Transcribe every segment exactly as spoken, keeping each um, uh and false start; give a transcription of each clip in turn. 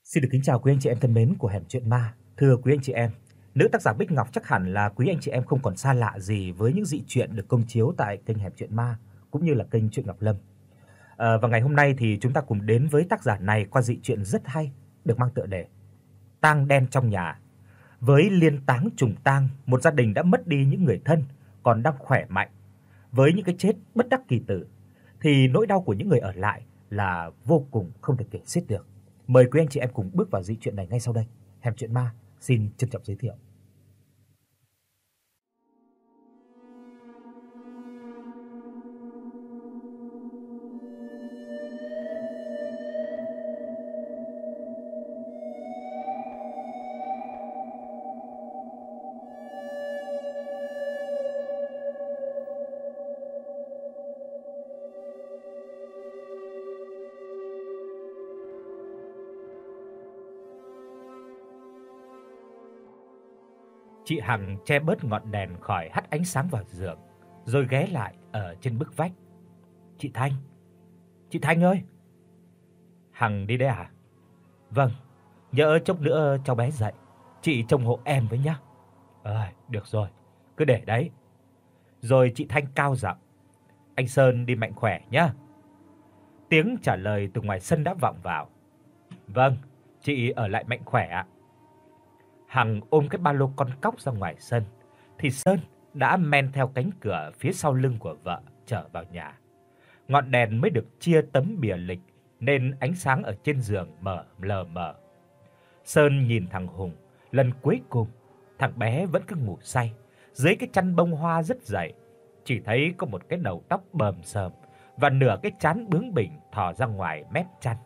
Xin được kính chào quý anh chị em thân mến của Hẻm Chuyện Ma. Thưa quý anh chị em, nữ tác giả Bích Ngọc chắc hẳn là quý anh chị em không còn xa lạ gì với những dị truyện được công chiếu tại kênh Hẻm Chuyện Ma cũng như là kênh Truyện Ngọc Lâm. Ờ và ngày hôm nay thì chúng ta cùng đến với tác giả này qua dị truyện rất hay được mang tựa đề Tang đen trong nhà. Với liên táng trùng tang, một gia đình đã mất đi những người thân còn đang khỏe mạnh, với những cái chết bất đắc kỳ tử thì nỗi đau của những người ở lại là vô cùng không thể kể xiết được. Mời quý anh chị em cùng bước vào dị truyện này ngay sau đây. Hẻm Chuyện Ma xin trân trọng giới thiệu. Chị Hằng che bớt ngọn đèn khỏi hắt ánh sáng vào giường, rồi ghé lại ở trên bức vách. "Chị Thanh, chị Thanh ơi." "Hằng đi đấy à?" "Vâng, nhỡ chốc nữa cháu bé dậy, chị trông hộ em với nhá." "Ờ, được rồi, cứ để đấy." Rồi chị Thanh cao giọng, "Anh Sơn đi mạnh khỏe nhá." Tiếng trả lời từ ngoài sân đã vọng vào. "Vâng, chị ở lại mạnh khỏe ạ." Hằng ôm cái ba lô con cóc ra ngoài sân thì Sơn đã men theo cánh cửa phía sau lưng của vợ trở vào nhà. Ngọn đèn mới được chia tấm bìa lịch nên ánh sáng ở trên giường mờ lờ mờ. Sơn nhìn thằng Hùng, lần cuối cùng thằng bé vẫn cứ ngủ say dưới cái chăn bông hoa rất dày, chỉ thấy có một cái đầu tóc bờm xờm và nửa cái trán bướng bỉnh thò ra ngoài mép chăn.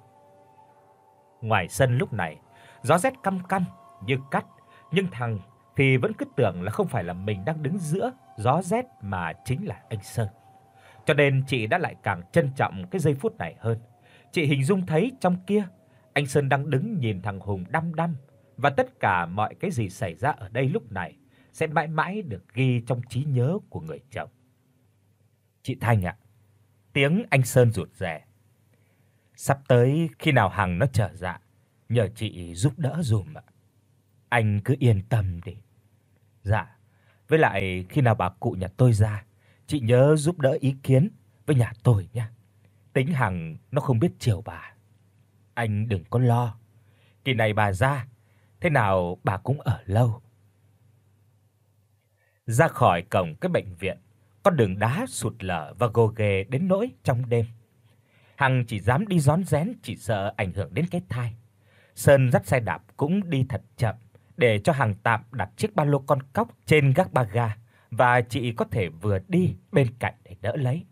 Ngoài sân lúc này, gió rét căm căm như cắt, nhưng thằng thì vẫn cứ tưởng là không phải là mình đang đứng giữa gió rét mà chính là anh Sơn. Cho nên chị đã lại càng trân trọng cái giây phút này hơn. Chị hình dung thấy trong kia, anh Sơn đang đứng nhìn thằng Hùng đăm đăm, và tất cả mọi cái gì xảy ra ở đây lúc này sẽ mãi mãi được ghi trong trí nhớ của người chồng. "Chị Thanh ạ." Tiếng anh Sơn rụt rè. "Sắp tới khi nào Hằng nó trở dạ, nhờ chị giúp đỡ dùm ạ." "Anh cứ yên tâm đi." "Dạ, với lại khi nào bà cụ nhà tôi ra, chị nhớ giúp đỡ ý kiến với nhà tôi nhé. Tính Hằng nó không biết chiều bà." "Anh đừng có lo. Kỳ này bà ra, thế nào bà cũng ở lâu." Ra khỏi cổng cái bệnh viện, con đường đá sụt lở và gồ ghề đến nỗi trong đêm, Hằng chỉ dám đi rón rén chỉ sợ ảnh hưởng đến cái thai. Sơn dắt xe đạp cũng đi thật chậm để cho Hằng tạm đặt chiếc ba lô con cóc trên gác ba ga và chị có thể vừa đi bên cạnh để đỡ lấy.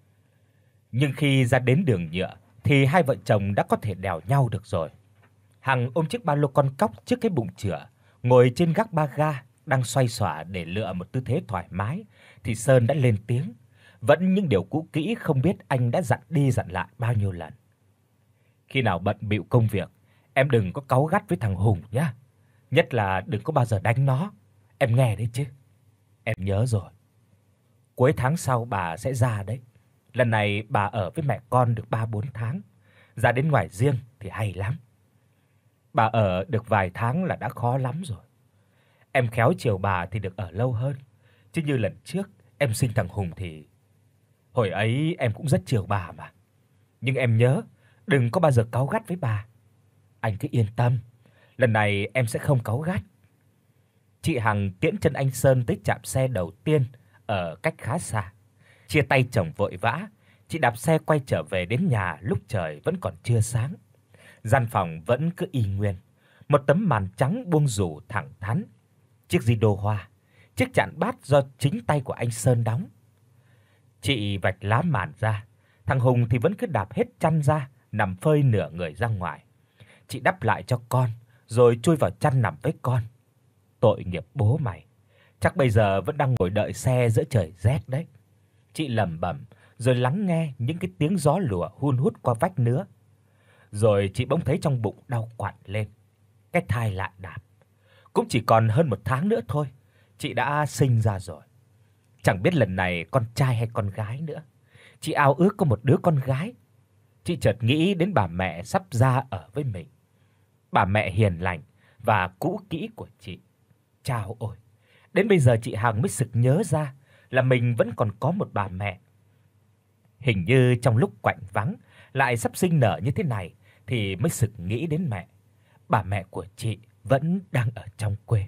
Nhưng khi ra đến đường nhựa thì hai vợ chồng đã có thể đèo nhau được rồi. Hằng ôm chiếc ba lô con cóc trước cái bụng chửa, ngồi trên gác ba ga đang xoay xỏa để lựa một tư thế thoải mái thì Sơn đã lên tiếng, vẫn những điều cũ kỹ không biết anh đã dặn đi dặn lại bao nhiêu lần. "Khi nào bận bịu công việc, em đừng có cáu gắt với thằng Hùng nhá. Nhất là đừng có bao giờ đánh nó. Em nghe đấy chứ." "Em nhớ rồi. Cuối tháng sau bà sẽ ra đấy. Lần này bà ở với mẹ con được ba bốn tháng. Ra đến ngoài riêng thì hay lắm. Bà ở được vài tháng là đã khó lắm rồi. Em khéo chiều bà thì được ở lâu hơn. Chứ như lần trước em sinh thằng Hùng thì hồi ấy em cũng rất chiều bà mà. Nhưng em nhớ đừng có bao giờ cáu gắt với bà. Anh cứ yên tâm, lần này em sẽ không cáu gắt." Chị Hằng tiễn chân anh Sơn tới trạm xe đầu tiên ở cách khá xa. Chia tay chồng vội vã, chị đạp xe quay trở về đến nhà lúc trời vẫn còn chưa sáng. Gian phòng vẫn cứ y nguyên, một tấm màn trắng buông rủ thẳng thắn, chiếc di đô hoa, chiếc chạn bát do chính tay của anh Sơn đóng. Chị vạch lá màn ra, thằng Hùng thì vẫn cứ đạp hết chăn ra, nằm phơi nửa người ra ngoài. Chị đắp lại cho con, rồi chui vào chăn nằm với con. Tội nghiệp bố mày, chắc bây giờ vẫn đang ngồi đợi xe giữa trời rét đấy. Chị lẩm bẩm rồi lắng nghe những cái tiếng gió lùa hun hút qua vách nứa. Rồi chị bỗng thấy trong bụng đau quặn lên. Cái thai lại đạp. Cũng chỉ còn hơn một tháng nữa thôi, chị đã sinh ra rồi. Chẳng biết lần này con trai hay con gái nữa. Chị ao ước có một đứa con gái. Chị chợt nghĩ đến bà mẹ sắp ra ở với mình. bà mẹ hiền lành và cũ kỹ của chị. Chao ôi, đến bây giờ chị Hằng mới sực nhớ ra là mình vẫn còn có một bà mẹ. Hình như trong lúc quạnh vắng lại sắp sinh nở như thế này thì mới sực nghĩ đến mẹ. Bà mẹ của chị vẫn đang ở trong quê.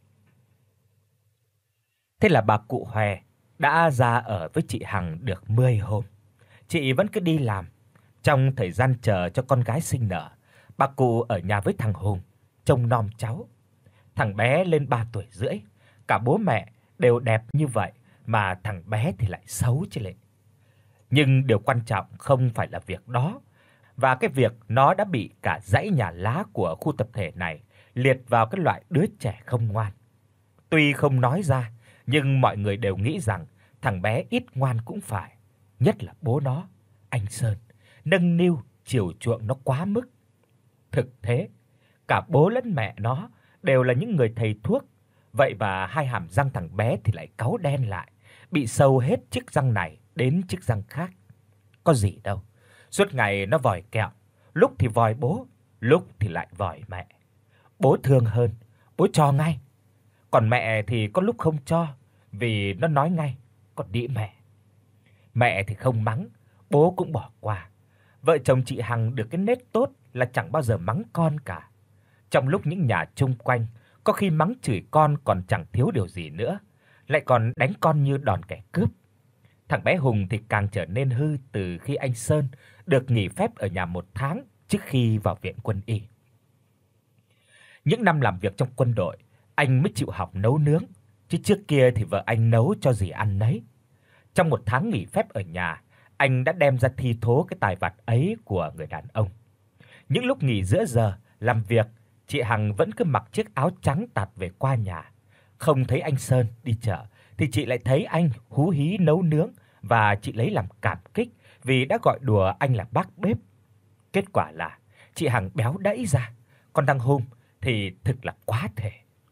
Thế là bà cụ Hòe đã ra ở với chị Hằng được mười hôm. Chị vẫn cứ đi làm. Trong thời gian chờ cho con gái sinh nở, bà cụ ở nhà với thằng Hùng trông nom cháu. Thằng bé lên ba tuổi rưỡi, cả bố mẹ đều đẹp như vậy mà thằng bé thì lại xấu chứ lệ. Nhưng điều quan trọng không phải là việc đó, và cái việc nó đã bị cả dãy nhà lá của khu tập thể này liệt vào cái loại đứa trẻ không ngoan. Tuy không nói ra, nhưng mọi người đều nghĩ rằng thằng bé ít ngoan cũng phải, nhất là bố nó, anh Sơn, nâng niu chiều chuộng nó quá mức. Thực tế, cả bố lẫn mẹ nó đều là những người thầy thuốc, vậy mà hai hàm răng thằng bé thì lại cáu đen lại, bị sâu hết chiếc răng này đến chiếc răng khác. Có gì đâu, suốt ngày nó vòi kẹo, lúc thì vòi bố, lúc thì lại vòi mẹ. Bố thương hơn, bố cho ngay. Còn mẹ thì có lúc không cho, vì nó nói ngay, còn đĩ mẹ. Mẹ thì không mắng, bố cũng bỏ qua. Vợ chồng chị Hằng được cái nết tốt là chẳng bao giờ mắng con cả. Trong lúc những nhà chung quanh có khi mắng chửi con còn chẳng thiếu điều gì nữa, lại còn đánh con như đòn kẻ cướp. Thằng bé Hùng thì càng trở nên hư từ khi anh Sơn được nghỉ phép ở nhà một tháng trước khi vào viện quân y. Những năm làm việc trong quân đội, anh mới chịu học nấu nướng, chứ trước kia thì vợ anh nấu cho gì ăn nấy. Trong một tháng nghỉ phép ở nhà, anh đã đem ra thi thố cái tài vặt ấy của người đàn ông. Những lúc nghỉ giữa giờ làm việc, chị Hằng vẫn cứ mặc chiếc áo trắng tạt về qua nhà. Không thấy anh Sơn đi chợ thì chị lại thấy anh hú hí nấu nướng, và chị lấy làm cảm kích vì đã gọi đùa anh là bác bếp. Kết quả là chị Hằng béo đẫy ra, còn thằng Hùng thì thực là quá thể.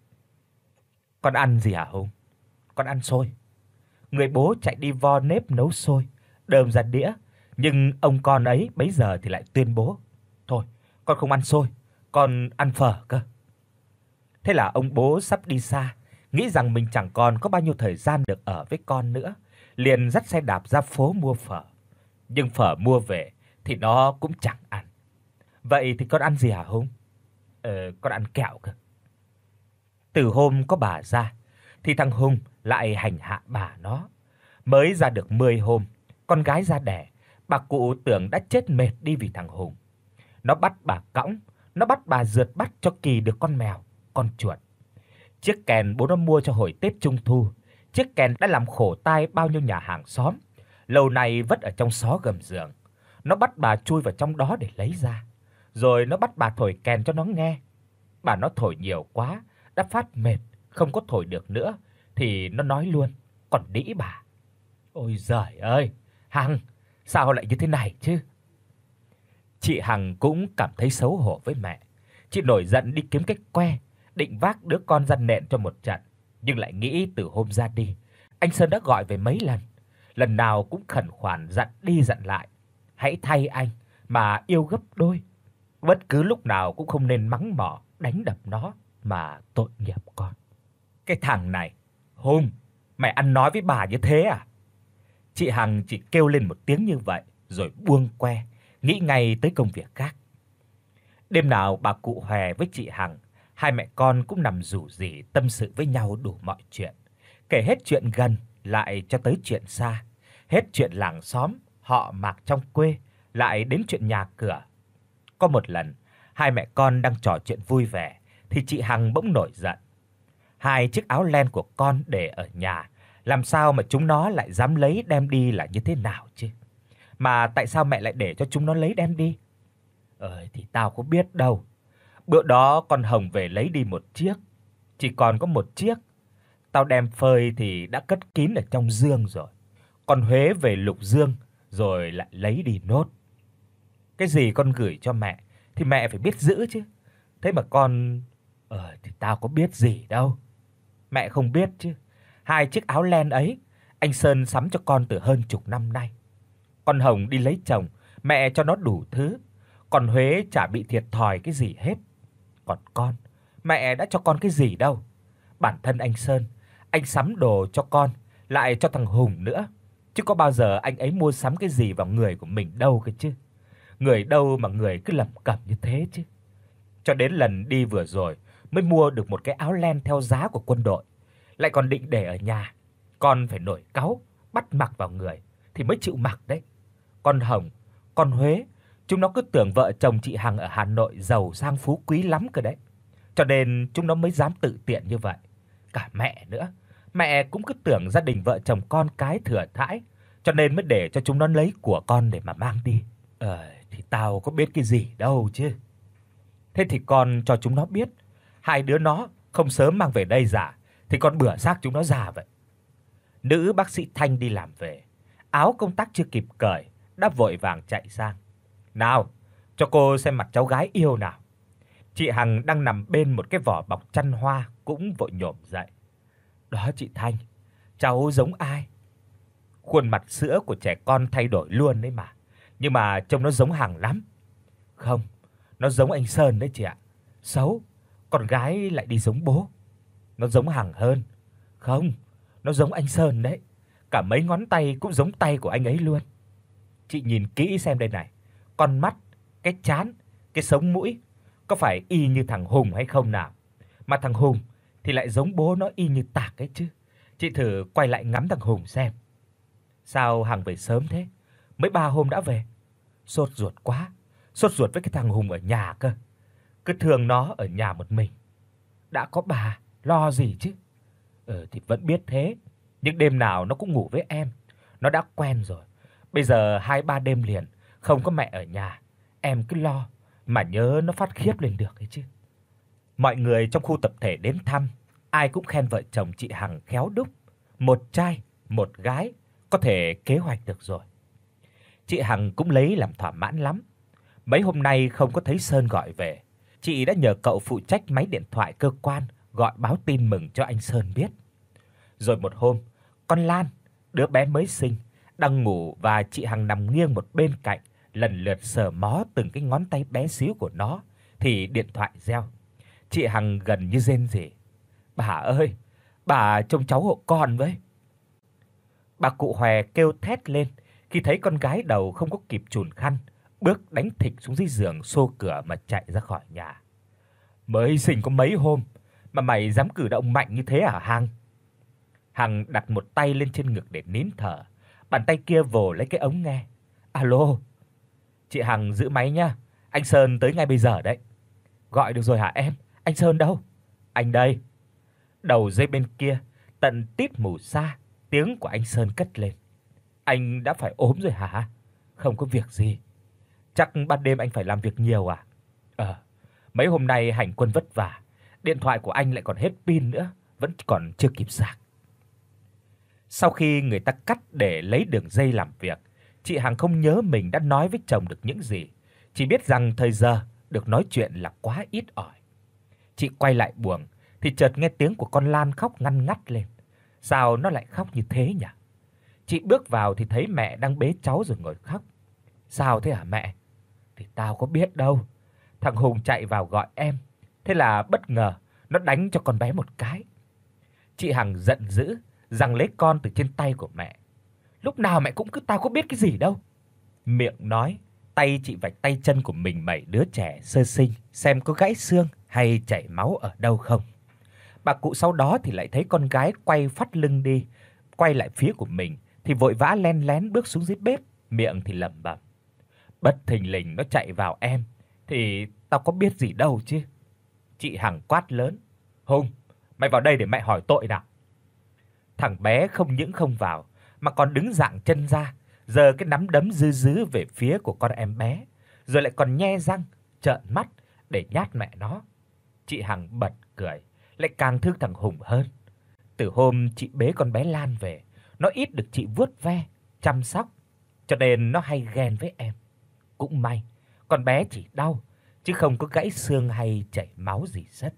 Con ăn gì hả Hùng? Con ăn xôi. Người bố chạy đi vo nếp nấu xôi, đơm ra đĩa, nhưng ông con ấy bấy giờ thì lại tuyên bố: "Thôi, con không ăn xôi, con ăn phở cơ." Thế là ông bố sắp đi xa, nghĩ rằng mình chẳng còn có bao nhiêu thời gian được ở với con nữa, liền dắt xe đạp ra phố mua phở. Nhưng phở mua về thì nó cũng chẳng ăn. "Vậy thì con ăn gì hả Hùng?" "Ờ, con ăn kẹo cơ." Từ hôm có bà ra thì thằng Hùng lại hành hạ bà nó. Mới ra được mười hôm, con gái ra đẻ, bà cụ tưởng đã chết mệt đi vì thằng Hùng. Nó bắt bà cõng, nó bắt bà rượt bắt cho kỳ được con mèo, con chuột. Chiếc kèn bố nó mua cho hồi Tết Trung thu, chiếc kèn đã làm khổ tai bao nhiêu nhà hàng xóm, lâu nay vất ở trong xó gầm giường. Nó bắt bà chui vào trong đó để lấy ra, rồi nó bắt bà thổi kèn cho nó nghe. Bà nó thổi nhiều quá, đã phát mệt, không có thổi được nữa thì nó nói luôn, còn đĩ bà. Ôi giời ơi, Hằng, sao lại như thế này chứ? Chị Hằng cũng cảm thấy xấu hổ với mẹ. Chị nổi giận đi kiếm cách que, định vác đứa con ra nện cho một trận, nhưng lại nghĩ từ hôm ra đi, anh Sơn đã gọi về mấy lần, lần nào cũng khẩn khoản dặn đi dặn lại, hãy thay anh mà yêu gấp đôi. Bất cứ lúc nào cũng không nên mắng mỏ, đánh đập nó mà tội nghiệp con. Cái thằng này, Hùng, mày ăn nói với bà như thế à? Chị Hằng chỉ kêu lên một tiếng như vậy rồi buông que, nghĩ ngay tới công việc khác. Đêm nào bà cụ Hòe với chị Hằng, hai mẹ con cũng nằm rủ rỉ tâm sự với nhau đủ mọi chuyện, kể hết chuyện gần lại cho tới chuyện xa, hết chuyện làng xóm, họ Mạc trong quê lại đến chuyện nhà cửa. Có một lần, hai mẹ con đang trò chuyện vui vẻ thì chị Hằng bỗng nổi giận. Hai chiếc áo len của con để ở nhà, làm sao mà chúng nó lại dám lấy đem đi là như thế nào chứ? Mà tại sao mẹ lại để cho chúng nó lấy đem đi? Ơi thì tao có biết đâu. Bữa đó con Hồng về lấy đi một chiếc, chỉ còn có một chiếc. Tao đem phơi thì đã cất kín ở trong giương rồi. Con Huế về lục giương rồi lại lấy đi nốt. Cái gì con gửi cho mẹ thì mẹ phải biết giữ chứ. Thế mà con ờ thì tao có biết gì đâu. Mẹ không biết chứ. Hai chiếc áo len ấy anh Sơn sắm cho con từ hơn chục năm nay. Con Hồng đi lấy chồng, mẹ cho nó đủ thứ, còn Huế chả bị thiệt thòi cái gì hết. Còn con, mẹ đã cho con cái gì đâu. Bản thân anh Sơn, anh sắm đồ cho con, lại cho thằng Hùng nữa, chứ có bao giờ anh ấy mua sắm cái gì vào người của mình đâu cơ chứ. Người đâu mà người cứ lẩm cẩm như thế chứ. Cho đến lần đi vừa rồi mới mua được một cái áo len theo giá của quân đội, lại còn định để ở nhà. Con phải nổi cáu, bắt mặc vào người thì mới chịu mặc đấy. Con Hồng, con Huế, chúng nó cứ tưởng vợ chồng chị Hằng ở Hà Nội giàu sang phú quý lắm cơ đấy. Cho nên chúng nó mới dám tự tiện như vậy. Cả mẹ nữa, mẹ cũng cứ tưởng gia đình vợ chồng con cái thừa thãi, cho nên mới để cho chúng nó lấy của con để mà mang đi. Ờ thì tao có biết cái gì đâu chứ. Thế thì con cho chúng nó biết, hai đứa nó không sớm mang về đây giả thì con bữa xác chúng nó già vậy. Nữ bác sĩ Thanh đi làm về, áo công tác chưa kịp cởi đã vội vàng chạy sang. "Nào, cho cô xem mặt cháu gái yêu nào." Chị Hằng đang nằm bên một cái vỏ bọc chăn hoa cũng vội nhổm dậy. "Đó chị Thanh, cháu giống ai?" Khuôn mặt sữa của trẻ con thay đổi luôn đấy mà, nhưng mà trông nó giống Hằng lắm. "Không, nó giống anh Sơn đấy chị ạ. Xấu, con gái lại đi giống bố." "Nó giống Hằng hơn." "Không, nó giống anh Sơn đấy. Cả mấy ngón tay cũng giống tay của anh ấy luôn. Chị nhìn kỹ xem đây này, con mắt, cái trán, cái sống mũi có phải y như thằng Hùng hay không nào? Mà thằng Hùng thì lại giống bố nó y như tạc ấy chứ. Chị thử quay lại ngắm thằng Hùng xem." "Sao Hằng về sớm thế? Mới ba hôm đã về." "Sốt ruột quá, sốt ruột với cái thằng Hùng ở nhà cơ. Cứ thương nó ở nhà một mình. Đã có bà, lo gì chứ." "Ừ thì vẫn biết thế, nhưng đêm nào nó cũng ngủ với em, nó đã quen rồi. Bây giờ hai ba đêm liền không có mẹ ở nhà, em cứ lo mà nhớ nó phát khiếp lên được ấy chứ." Mọi người trong khu tập thể đến thăm, ai cũng khen vợ chồng chị Hằng khéo đúc, một trai, một gái, có thể kế hoạch được rồi. Chị Hằng cũng lấy làm thỏa mãn lắm. Mấy hôm nay không có thấy Sơn gọi về, chị đã nhờ cậu phụ trách máy điện thoại cơ quan gọi báo tin mừng cho anh Sơn biết. Rồi một hôm, con Lan, đứa bé mới sinh, đang ngủ và chị Hằng nằm nghiêng một bên cạnh, lần lượt sờ mó từng cái ngón tay bé xíu của nó thì điện thoại reo. Chị Hằng gần như rên rỉ: "Bà ơi, bà trông cháu hộ con với." Bà cụ Hòe kêu thét lên khi thấy con gái đầu không có kịp chùn khăn, bước đánh thịch xuống dưới giường xô cửa mà chạy ra khỏi nhà. "Mới sinh có mấy hôm mà mày dám cử động mạnh như thế hả Hằng?" Hằng đặt một tay lên trên ngực để nín thở, bàn tay kia vồ lấy cái ống nghe. "Alo, chị Hằng giữ máy nhá, anh Sơn tới ngay bây giờ đấy." "Gọi được rồi hả em? Anh Sơn đâu?" "Anh đây." Đầu dây bên kia tận tít mù xa, tiếng của anh Sơn cất lên: "Anh đã phải ốm rồi hả?" "Không có việc gì." "Chắc ban đêm anh phải làm việc nhiều à?" "Ờ, mấy hôm nay hành quân vất vả, điện thoại của anh lại còn hết pin nữa, vẫn còn chưa kịp sạc." Sau khi người ta cắt để lấy đường dây làm việc, chị Hằng không nhớ mình đã nói với chồng được những gì, chỉ biết rằng thời giờ được nói chuyện là quá ít ỏi. Chị quay lại buồng thì chợt nghe tiếng của con Lan khóc ngăn ngắt lên. Sao nó lại khóc như thế nhỉ? Chị bước vào thì thấy mẹ đang bế cháu rồi ngồi khóc. "Sao thế hả mẹ?" "Thì tao có biết đâu. Thằng Hùng chạy vào gọi em, thế là bất ngờ nó đánh cho con bé một cái." Chị Hằng giận dữ giằng lấy con từ trên tay của mẹ. "Lúc nào mẹ cũng cứ tao có biết cái gì đâu." Miệng nói, tay chị vạch tay chân của mình bảy đứa trẻ sơ sinh xem có gãy xương hay chảy máu ở đâu không. Bà cụ sau đó thì lại thấy con gái quay phắt lưng đi, quay lại phía của mình thì vội vã len lén bước xuống dưới bếp, miệng thì lẩm bẩm: "Bất thình lình nó chạy vào em thì tao có biết gì đâu chứ." Chị Hằng quát lớn: "Hùng, mày vào đây để mẹ hỏi tội nào." Thằng bé không những không vào mà còn đứng dạng chân ra, giơ cái nắm đấm dư dứ về phía của con em bé, rồi lại còn nhe răng, trợn mắt để nhát mẹ nó. Chị Hằng bật cười, lại càng thương thằng Hùng hơn. Từ hôm chị bế con bé Lan về, nó ít được chị vuốt ve, chăm sóc, cho nên nó hay ghen với em. Cũng may, con bé chỉ đau chứ không có gãy xương hay chảy máu gì sất.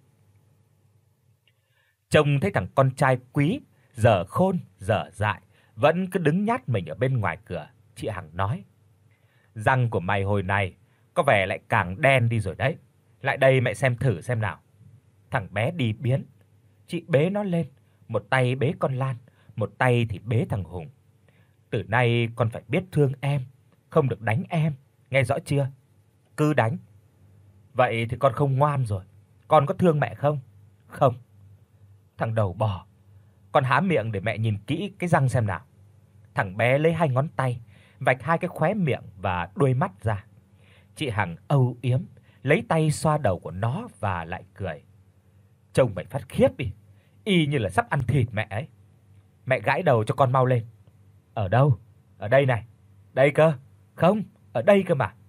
Trông thấy thằng con trai Quý dở khôn dở dại vẫn cứ đứng nhát mình ở bên ngoài cửa, chị Hằng nói: "Răng của mày hồi này có vẻ lại càng đen đi rồi đấy. Lại đây mẹ xem thử xem nào. Thằng bé đi biến. Chị bế nó lên, một tay bế con Lan, một tay thì bế thằng Hùng. Từ nay con phải biết thương em, không được đánh em, nghe rõ chưa? Cứ đánh. Vậy thì con không ngoan rồi. Con có thương mẹ không? Không. Thằng đầu bò, con há miệng để mẹ nhìn kỹ cái răng xem nào. Thằng bé lấy hai ngón tay vạch hai cái khóe miệng và đuôi mắt ra. Chị Hằng âu yếm lấy tay xoa đầu của nó và lại cười. Trông mày phát khiếp đi, y như là sắp ăn thịt mẹ ấy. Mẹ gãi đầu cho con mau lên. Ở đâu? Ở đây này. Đây cơ. Không, ở đây cơ mà.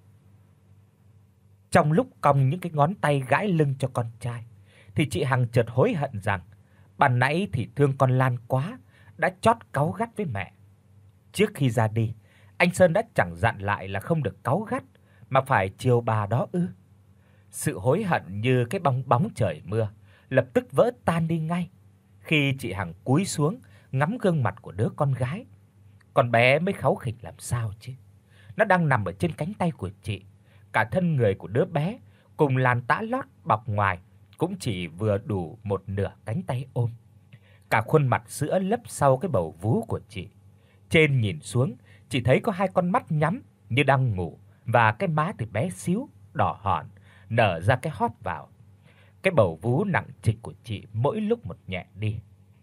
Trong lúc cong những cái ngón tay gãi lưng cho con trai thì chị Hằng chợt hối hận rằng ban nãy thì thương con Lan quá, đã chót cáu gắt với mẹ. Trước khi ra đi, anh Sơn đã chẳng dặn lại là không được cáu gắt mà phải chiều bà đó ư? Sự hối hận như cái bong bóng trời mưa, lập tức vỡ tan đi ngay khi chị Hằng cúi xuống ngắm gương mặt của đứa con gái. Con bé mới kháu khỉnh làm sao chứ. Nó đang nằm ở trên cánh tay của chị. Cả thân người của đứa bé cùng làn tã lót bọc ngoài cũng chỉ vừa đủ một nửa cánh tay ôm. Cả khuôn mặt sữa lấp sau cái bầu vú của chị. Trên nhìn xuống, chỉ thấy có hai con mắt nhắm như đang ngủ và cái má thì bé xíu, đỏ hòn, nở ra cái hóp vào. Cái bầu vú nặng trịch của chị mỗi lúc một nhẹ đi.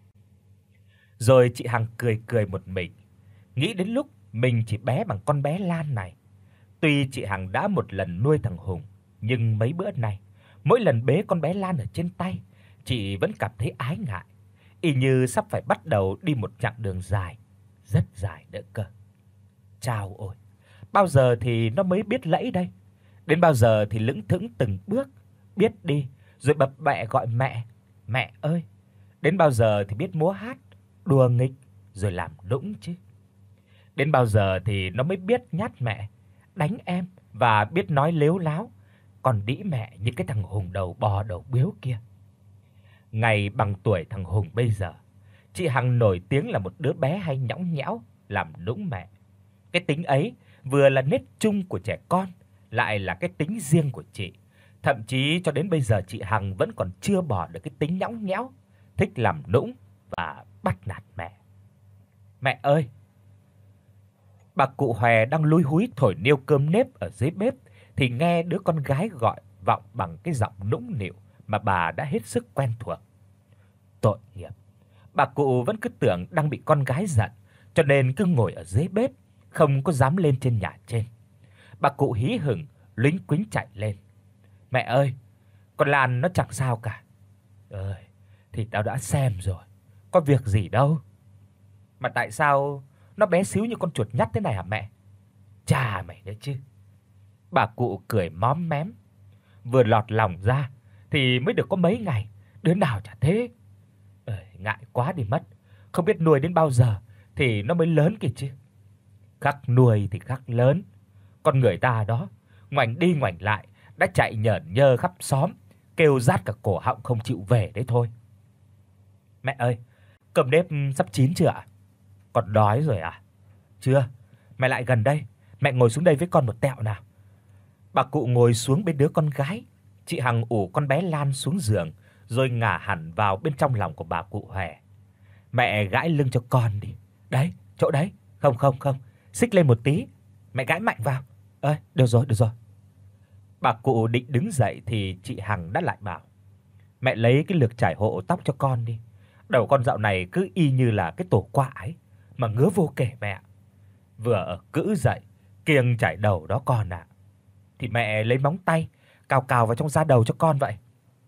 Rồi chị Hằng cười cười một mình, nghĩ đến lúc mình chỉ bé bằng con bé Lan này. Tuy chị Hằng đã một lần nuôi thằng Hùng, nhưng mấy bữa nay, mỗi lần bế con bé Lan ở trên tay, chị vẫn cảm thấy ái ngại, y như sắp phải bắt đầu đi một chặng đường dài, rất dài nữa cơ. Chao ôi, bao giờ thì nó mới biết lẫy đây? Đến bao giờ thì lững thững từng bước, biết đi rồi bập bẹ gọi mẹ, mẹ ơi. Đến bao giờ thì biết múa hát, đùa nghịch rồi làm đũng chứ. Đến bao giờ thì nó mới biết nhát mẹ, đánh em và biết nói lếu láo, còn đĩ mẹ như cái thằng Hùng đầu bò đầu biếu kia. Ngày bằng tuổi thằng Hùng bây giờ, chị Hằng nổi tiếng là một đứa bé hay nhõng nhẽo, làm nũng mẹ. Cái tính ấy vừa là nét chung của trẻ con, lại là cái tính riêng của chị. Thậm chí cho đến bây giờ chị Hằng vẫn còn chưa bỏ được cái tính nhõng nhẽo, thích làm nũng và bắt nạt mẹ. Mẹ ơi. Bà cụ Hòe đang lúi húi thổi niêu cơm nếp ở dưới bếp thì nghe đứa con gái gọi vọng bằng cái giọng nũng nịu mà bà đã hết sức quen thuộc. Tội nghiệp. Bà cụ vẫn cứ tưởng đang bị con gái giận, cho nên cứ ngồi ở dưới bếp, không có dám lên trên nhà trên. Bà cụ hí hửng lúnh quính chạy lên. Mẹ ơi, con Lan nó chẳng sao cả. Ơi, thì tao đã xem rồi, có việc gì đâu. Mà tại sao nó bé xíu như con chuột nhắt thế này hả mẹ? Chà mày nữa chứ. Bà cụ cười móm mém. Vừa lọt lòng ra thì mới được có mấy ngày, đứa nào chả thế. Ơi, ngại quá đi mất, không biết nuôi đến bao giờ thì nó mới lớn kìa chứ. Khắc nuôi thì khắc lớn. Con người ta đó, ngoảnh đi ngoảnh lại đã chạy nhởn nhơ khắp xóm, kêu rát cả cổ họng không chịu về đấy thôi. Mẹ ơi, cơm nếp sắp chín chưa ạ? Con đói rồi à? Chưa, mẹ lại gần đây, mẹ ngồi xuống đây với con một tẹo nào. Bà cụ ngồi xuống bên đứa con gái, chị Hằng ủ con bé Lan xuống giường rồi ngả hẳn vào bên trong lòng của bà cụ Hòe. Mẹ gãi lưng cho con đi. Đấy, chỗ đấy. Không không không, xích lên một tí. Mẹ gãi mạnh vào. Ơi, được rồi, được rồi. Bà cụ định đứng dậy thì chị Hằng đã lại bảo: "Mẹ lấy cái lược chải hộ tóc cho con đi. Đầu con dạo này cứ y như là cái tổ quạ ấy, mà ngứa vô kể mẹ." Vừa ở cữ dậy, kiêng chải đầu đó con ạ. Thì mẹ lấy móng tay cào cào vào trong da đầu cho con vậy.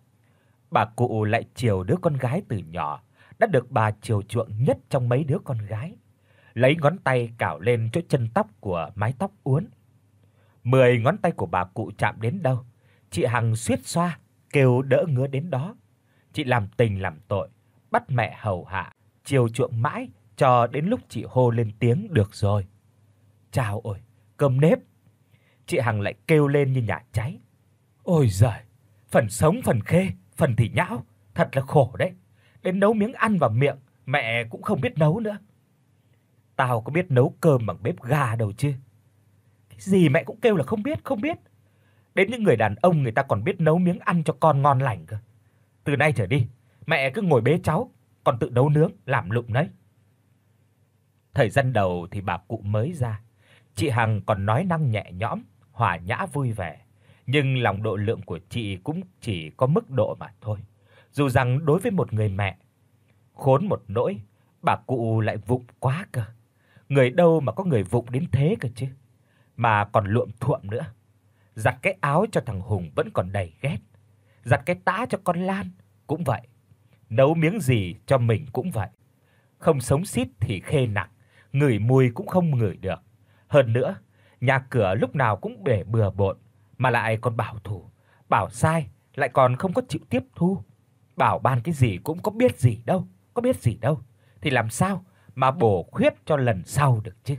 Bà cụ lại chiều đứa con gái từ nhỏ, đã được bà chiều chuộng nhất trong mấy đứa con gái. Lấy ngón tay cào lên chỗ chân tóc của mái tóc uốn. Mười ngón tay của bà cụ chạm đến đâu, chị Hằng suýt xoa kêu đỡ ngứa đến đó. Chị làm tình làm tội, bắt mẹ hầu hạ, chiều chuộng mãi cho đến lúc chị hô lên tiếng được rồi. Chao ôi, cơm nếp. Chị Hằng lại kêu lên như nhà cháy. Ôi giời, phần sống phần khê, phần thì nhão, thật là khổ đấy. Đến nấu miếng ăn vào miệng mẹ cũng không biết nấu nữa. Tao có biết nấu cơm bằng bếp ga đâu chứ. Cái gì mẹ cũng kêu là không biết, không biết. Đến những người đàn ông người ta còn biết nấu miếng ăn cho con ngon lành cơ. Từ nay trở đi, mẹ cứ ngồi bế cháu, còn tự nấu nướng làm lụng đấy. Thời gian đầu thì bà cụ mới ra, chị Hằng còn nói năng nhẹ nhõm, hòa nhã vui vẻ, nhưng lòng độ lượng của chị cũng chỉ có mức độ mà thôi. Dù rằng đối với một người mẹ, khốn một nỗi, bà cụ lại vụng quá cơ. Người đâu mà có người vụng đến thế cơ chứ, mà còn luộm thuộm nữa. Giặt cái áo cho thằng Hùng vẫn còn đầy ghét, giặt cái tã cho con Lan cũng vậy, nấu miếng gì cho mình cũng vậy. Không sống xít thì khê nặng, ngửi mùi cũng không ngửi được. Hơn nữa, nhà cửa lúc nào cũng để bừa bộn, mà lại còn bảo thủ, bảo sai lại còn không có chịu tiếp thu. Bảo ban cái gì cũng có biết gì đâu, có biết gì đâu, thì làm sao mà bổ khuyết cho lần sau được chứ.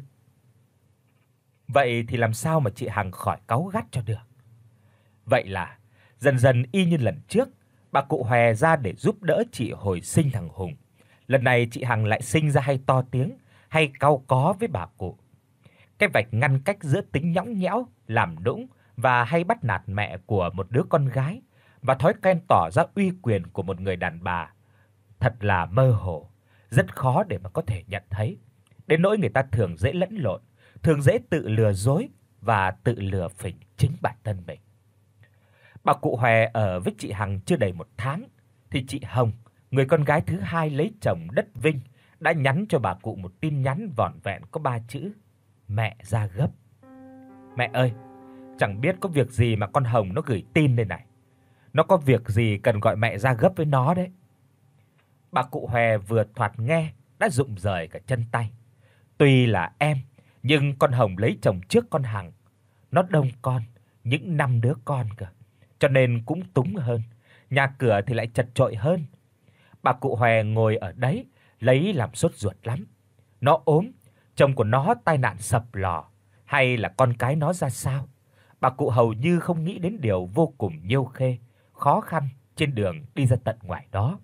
Vậy thì làm sao mà chị Hằng khỏi cáu gắt cho được. Vậy là dần dần y như lần trước, bà cụ hòe ra để giúp đỡ chị hồi sinh thằng Hùng. Lần này chị Hằng lại sinh ra hay to tiếng, hay cau có với bà cụ. Cái vạch ngăn cách giữa tính nhõng nhẽo, làm nũng và hay bắt nạt mẹ của một đứa con gái và thói quen tỏ ra uy quyền của một người đàn bà thật là mơ hồ, rất khó để mà có thể nhận thấy. Đến nỗi người ta thường dễ lẫn lộn, thường dễ tự lừa dối và tự lừa phỉnh chính bản thân mình. Bà cụ Hòe ở với chị Hằng chưa đầy một tháng thì chị Hồng, người con gái thứ hai lấy chồng đất Vinh, đã nhắn cho bà cụ một tin nhắn vỏn vẹn có ba chữ: mẹ ra gấp. Mẹ ơi, chẳng biết có việc gì mà con Hồng nó gửi tin đây này. Nó có việc gì cần gọi mẹ ra gấp với nó đấy. Bà cụ Hòe vừa thoạt nghe đã rụng rời cả chân tay. Tuy là em, nhưng con Hồng lấy chồng trước con Hằng. Nó đông con, những năm đứa con cơ, cho nên cũng túng hơn, nhà cửa thì lại chật chội hơn. Bà cụ Hòe ngồi ở đấy lấy làm sốt ruột lắm. Nó ốm, chồng của nó tai nạn sập lò, hay là con cái nó ra sao. Bà cụ hầu như không nghĩ đến điều vô cùng nhiêu khê, khó khăn trên đường đi ra tận ngoài đó,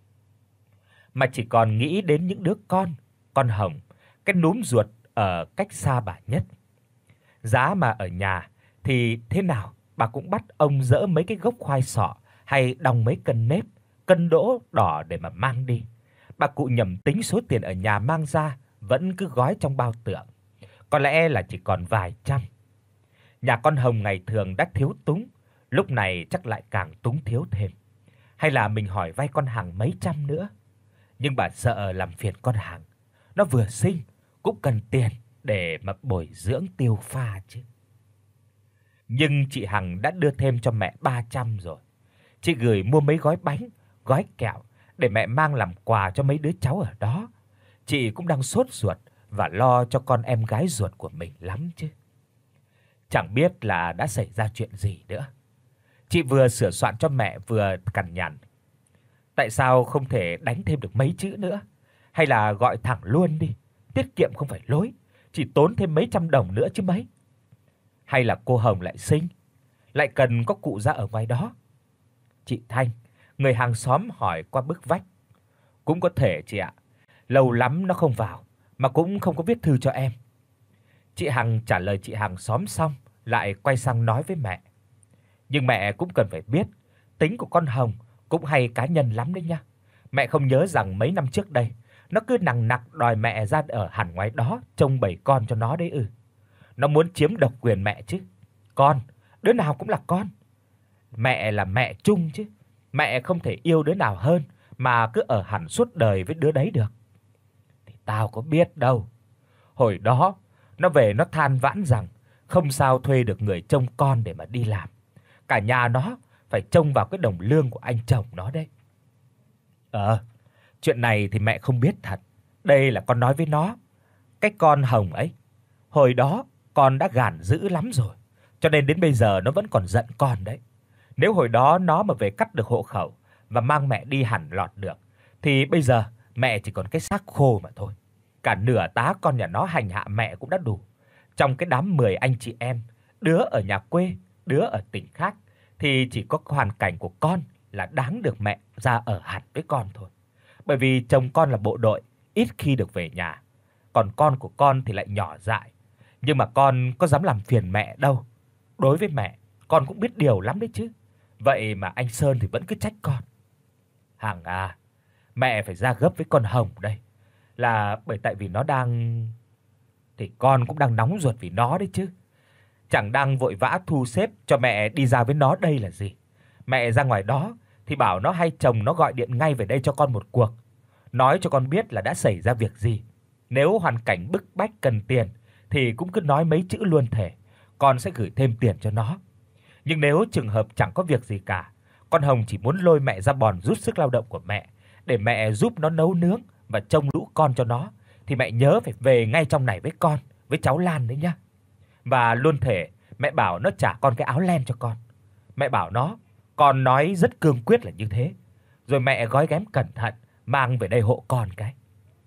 mà chỉ còn nghĩ đến những đứa con, con Hồng, cái núm ruột ở cách xa bà nhất. Giá mà ở nhà thì thế nào bà cũng bắt ông dỡ mấy cái gốc khoai sọ hay đong mấy cân nếp, cân đỗ đỏ để mà mang đi. Bà cụ nhẩm tính số tiền ở nhà mang ra vẫn cứ gói trong bao tượng, có lẽ là chỉ còn vài trăm. Nhà con Hồng ngày thường đã thiếu túng, lúc này chắc lại càng túng thiếu thêm. Hay là mình hỏi vay con Hằng mấy trăm nữa. Nhưng bà sợ làm phiền con Hằng, nó vừa sinh cũng cần tiền để mà bồi dưỡng tiêu pha chứ. Nhưng chị Hằng đã đưa thêm cho mẹ ba trăm rồi. Chị gửi mua mấy gói bánh, gói kẹo để mẹ mang làm quà cho mấy đứa cháu ở đó. Chị cũng đang sốt ruột và lo cho con em gái ruột của mình lắm chứ. Chẳng biết là đã xảy ra chuyện gì nữa. Chị vừa sửa soạn cho mẹ vừa cằn nhằn: tại sao không thể đánh thêm được mấy chữ nữa, hay là gọi thẳng luôn đi, tiết kiệm không phải lối, chỉ tốn thêm mấy trăm đồng nữa chứ mấy. Hay là cô Hồng lại sinh, lại cần có cụ ra ở ngoài đó. Chị Thanh, người hàng xóm hỏi qua bức vách: cũng có thể chị ạ, lâu lắm nó không vào mà cũng không có viết thư cho em. Chị Hằng trả lời chị hàng xóm xong lại quay sang nói với mẹ: nhưng mẹ cũng cần phải biết, tính của con Hồng cũng hay cá nhân lắm đấy nha. Mẹ không nhớ rằng mấy năm trước đây, nó cứ nằng nặc đòi mẹ ra ở hẳn ngoài đó trông bầy con cho nó đấy ư. Nó muốn chiếm độc quyền mẹ chứ. Con, đứa nào cũng là con. Mẹ là mẹ chung chứ. Mẹ không thể yêu đứa nào hơn mà cứ ở hẳn suốt đời với đứa đấy được. Thì tao có biết đâu. Hồi đó, nó về nó than vãn rằng không sao thuê được người trông con để mà đi làm. Cả nhà nó phải trông vào cái đồng lương của anh chồng nó đấy. Ờ, chuyện này thì mẹ không biết thật. Đây là con nói với nó. Cái con Hồng ấy, hồi đó con đã gàn dữ lắm rồi, cho nên đến bây giờ nó vẫn còn giận con đấy. Nếu hồi đó nó mà về cắt được hộ khẩu và mang mẹ đi hẳn lọt được thì bây giờ mẹ chỉ còn cái xác khô mà thôi. Cả nửa tá con nhà nó hành hạ mẹ cũng đã đủ. Trong cái đám mười anh chị em, đứa ở nhà quê, đứa ở tỉnh khác, thì chỉ có hoàn cảnh của con là đáng được mẹ ra ở hẳn với con thôi. Bởi vì chồng con là bộ đội, ít khi được về nhà. Còn con của con thì lại nhỏ dại, nhưng mà con có dám làm phiền mẹ đâu. Đối với mẹ, con cũng biết điều lắm đấy chứ. Vậy mà anh Sơn thì vẫn cứ trách con. Hằng à, mẹ phải ra gấp với con Hồng đây. Là bởi tại vì nó đang thì con cũng đang nóng ruột vì nó đấy chứ. Chẳng đang vội vã thu xếp cho mẹ đi ra với nó đây là gì. Mẹ ra ngoài đó thì bảo nó hay chồng nó gọi điện ngay về đây cho con một cuộc, nói cho con biết là đã xảy ra việc gì. Nếu hoàn cảnh bức bách cần tiền thì cũng cứ nói mấy chữ luôn thể, con sẽ gửi thêm tiền cho nó. Nhưng nếu trường hợp chẳng có việc gì cả, con Hồng chỉ muốn lôi mẹ ra bòn rút sức lao động của mẹ để mẹ giúp nó nấu nướng và trông lũ con cho nó thì mẹ nhớ phải về ngay trong này với con, với cháu Lan đấy nhá. Và luôn thể mẹ bảo nó trả con cái áo len cho con. Mẹ bảo nó, con nói rất cương quyết là như thế. Rồi mẹ gói ghém cẩn thận mang về đây hộ con cái.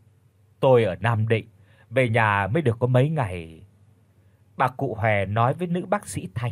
Tôi ở Nam Định, về nhà mới được có mấy ngày. Bà cụ Hòe nói với nữ bác sĩ Thanh